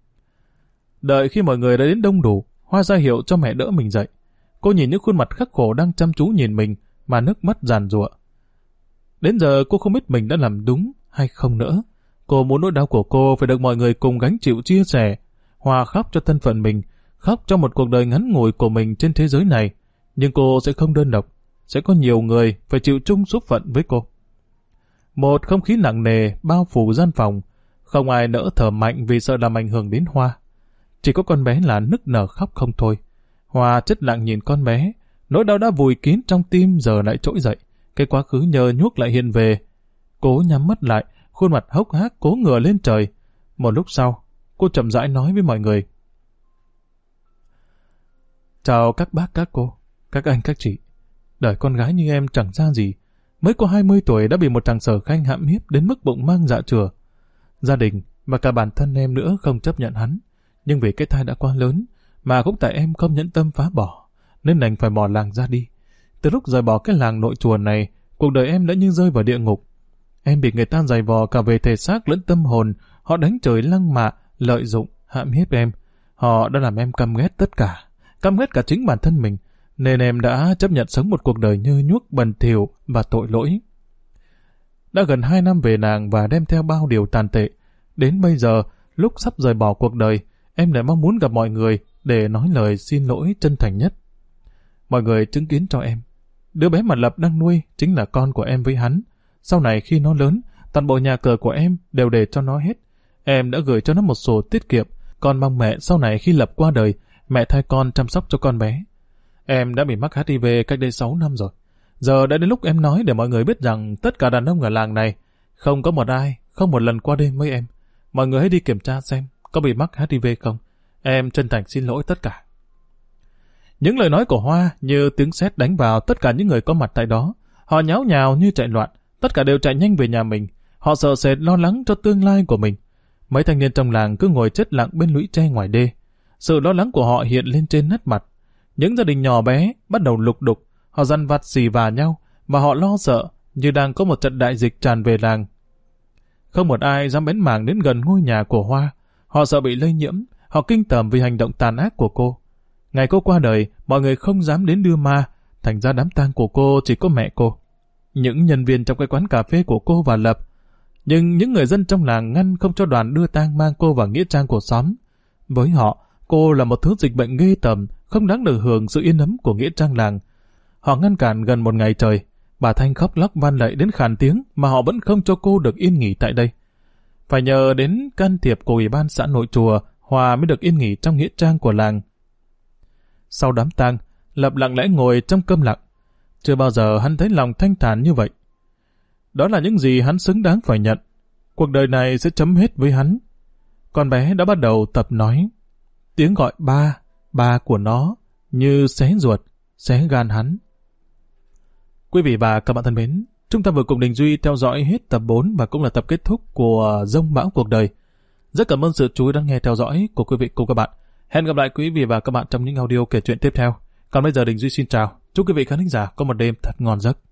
Đợi khi mọi người đã đến đông đủ, Hoa ra hiệu cho mẹ đỡ mình dậy. Cô nhìn những khuôn mặt khắc khổ đang chăm chú nhìn mình mà nước mắt giàn giụa. Đến giờ cô không biết mình đã làm đúng hay không nữa. Cô muốn nỗi đau của cô phải được mọi người cùng gánh chịu chia sẻ. Hoa khóc cho thân phận mình, khóc cho một cuộc đời ngắn ngủi của mình trên thế giới này. Nhưng cô sẽ không đơn độc, sẽ có nhiều người phải chịu chung số phận với cô. Một không khí nặng nề bao phủ gian phòng, không ai nỡ thở mạnh vì sợ làm ảnh hưởng đến Hoa. Chỉ có con bé là nức nở khóc không thôi. Hoa chết lặng nhìn con bé, nỗi đau đã vùi kín trong tim giờ lại trỗi dậy, cái quá khứ nhờ nhuốc lại hiện về. Cố nhắm mắt lại, khuôn mặt hốc hác cố ngửa lên trời. Một lúc sau, cô chậm rãi nói với mọi người. Chào các bác các cô, các anh các chị. Đời con gái như em chẳng ra gì. Mới có hai mươi tuổi đã bị một thằng Sở Khanh hãm hiếp đến mức bụng mang dạ chửa. Gia đình và cả bản thân em nữa không chấp nhận hắn. Nhưng vì cái thai đã quá lớn, mà cũng tại em không nhẫn tâm phá bỏ, nên đành phải bỏ làng ra đi. Từ lúc rời bỏ cái làng nội chùa này, cuộc đời em đã như rơi vào địa ngục. Em bị người ta giày vò cả về thể xác lẫn tâm hồn. Họ đánh chửi lăng mạ, lợi dụng, hãm hiếp em. Họ đã làm em căm ghét tất cả, căm ghét cả chính bản thân mình, nên em đã chấp nhận sống một cuộc đời nhơ nhuốc, bẩn thỉu và tội lỗi. Đã gần hai năm về nàng và đem theo bao điều tàn tệ. Đến bây giờ, lúc sắp rời bỏ cuộc đời, em lại mong muốn gặp mọi người để nói lời xin lỗi chân thành nhất. Mọi người chứng kiến cho em. Đứa bé mà Lập đang nuôi chính là con của em với hắn. Sau này khi nó lớn, toàn bộ nhà cửa của em đều để cho nó hết. Em đã gửi cho nó một sổ tiết kiệm, con mong mẹ sau này khi Lập qua đời, mẹ thay con chăm sóc cho con bé. Em đã bị mắc hát i vê cách đây sáu năm rồi. Giờ đã đến lúc em nói để mọi người biết rằng tất cả đàn ông ở làng này không có một ai, không một lần qua đêm với em. Mọi người hãy đi kiểm tra xem có bị mắc hát i vê không. Em chân thành xin lỗi tất cả. Những lời nói của Hoa như tiếng sét đánh vào tất cả những người có mặt tại đó. Họ nháo nhào như chạy loạn, tất cả đều chạy nhanh về nhà mình. Họ sợ sệt lo lắng cho tương lai của mình. Mấy thanh niên trong làng cứ ngồi chết lặng bên lũy tre ngoài đê. Sự lo lắng của họ hiện lên trên nét mặt. Những gia đình nhỏ bé bắt đầu lục đục, họ dằn vặt xì vả nhau và họ lo sợ như đang có một trận đại dịch tràn về làng. Không một ai dám bén mảng đến gần ngôi nhà của Hoa. Họ sợ bị lây nhiễm, họ kinh tởm vì hành động tàn ác của cô. Ngày cô qua đời, mọi người không dám đến đưa ma, thành ra đám tang của cô chỉ có mẹ cô, những nhân viên trong cái quán cà phê của cô và Lập. Nhưng những người dân trong làng ngăn không cho đoàn đưa tang mang cô vào nghĩa trang của xóm. Với họ, cô là một thứ dịch bệnh ghê tởm, không đáng được hưởng sự yên ấm của nghĩa trang làng. Họ ngăn cản gần một ngày trời. Bà Thanh khóc lóc van lạy đến khàn tiếng mà họ vẫn không cho cô được yên nghỉ tại đây. Phải nhờ đến can thiệp của ủy ban xã nội chùa, Hòa mới được yên nghỉ trong nghĩa trang của làng. Sau đám tang, Lập lặng lẽ ngồi trong câm lặng. Chưa bao giờ hắn thấy lòng thanh thản như vậy. Đó là những gì hắn xứng đáng phải nhận. Cuộc đời này sẽ chấm hết với hắn. Con bé đã bắt đầu tập nói. Tiếng gọi ba, ba của nó như xé ruột, xé gan hắn. Quý vị và các bạn thân mến, chúng ta vừa cùng Đình Duy theo dõi hết tập bốn và cũng là tập kết thúc của Dông Bão Cuộc Đời. Rất cảm ơn sự chú ý lắng nghe theo dõi của quý vị cùng các bạn. Hẹn gặp lại quý vị và các bạn trong những audio kể chuyện tiếp theo. Còn bây giờ Đình Duy xin chào. Chúc quý vị khán thính giả có một đêm thật ngon giấc.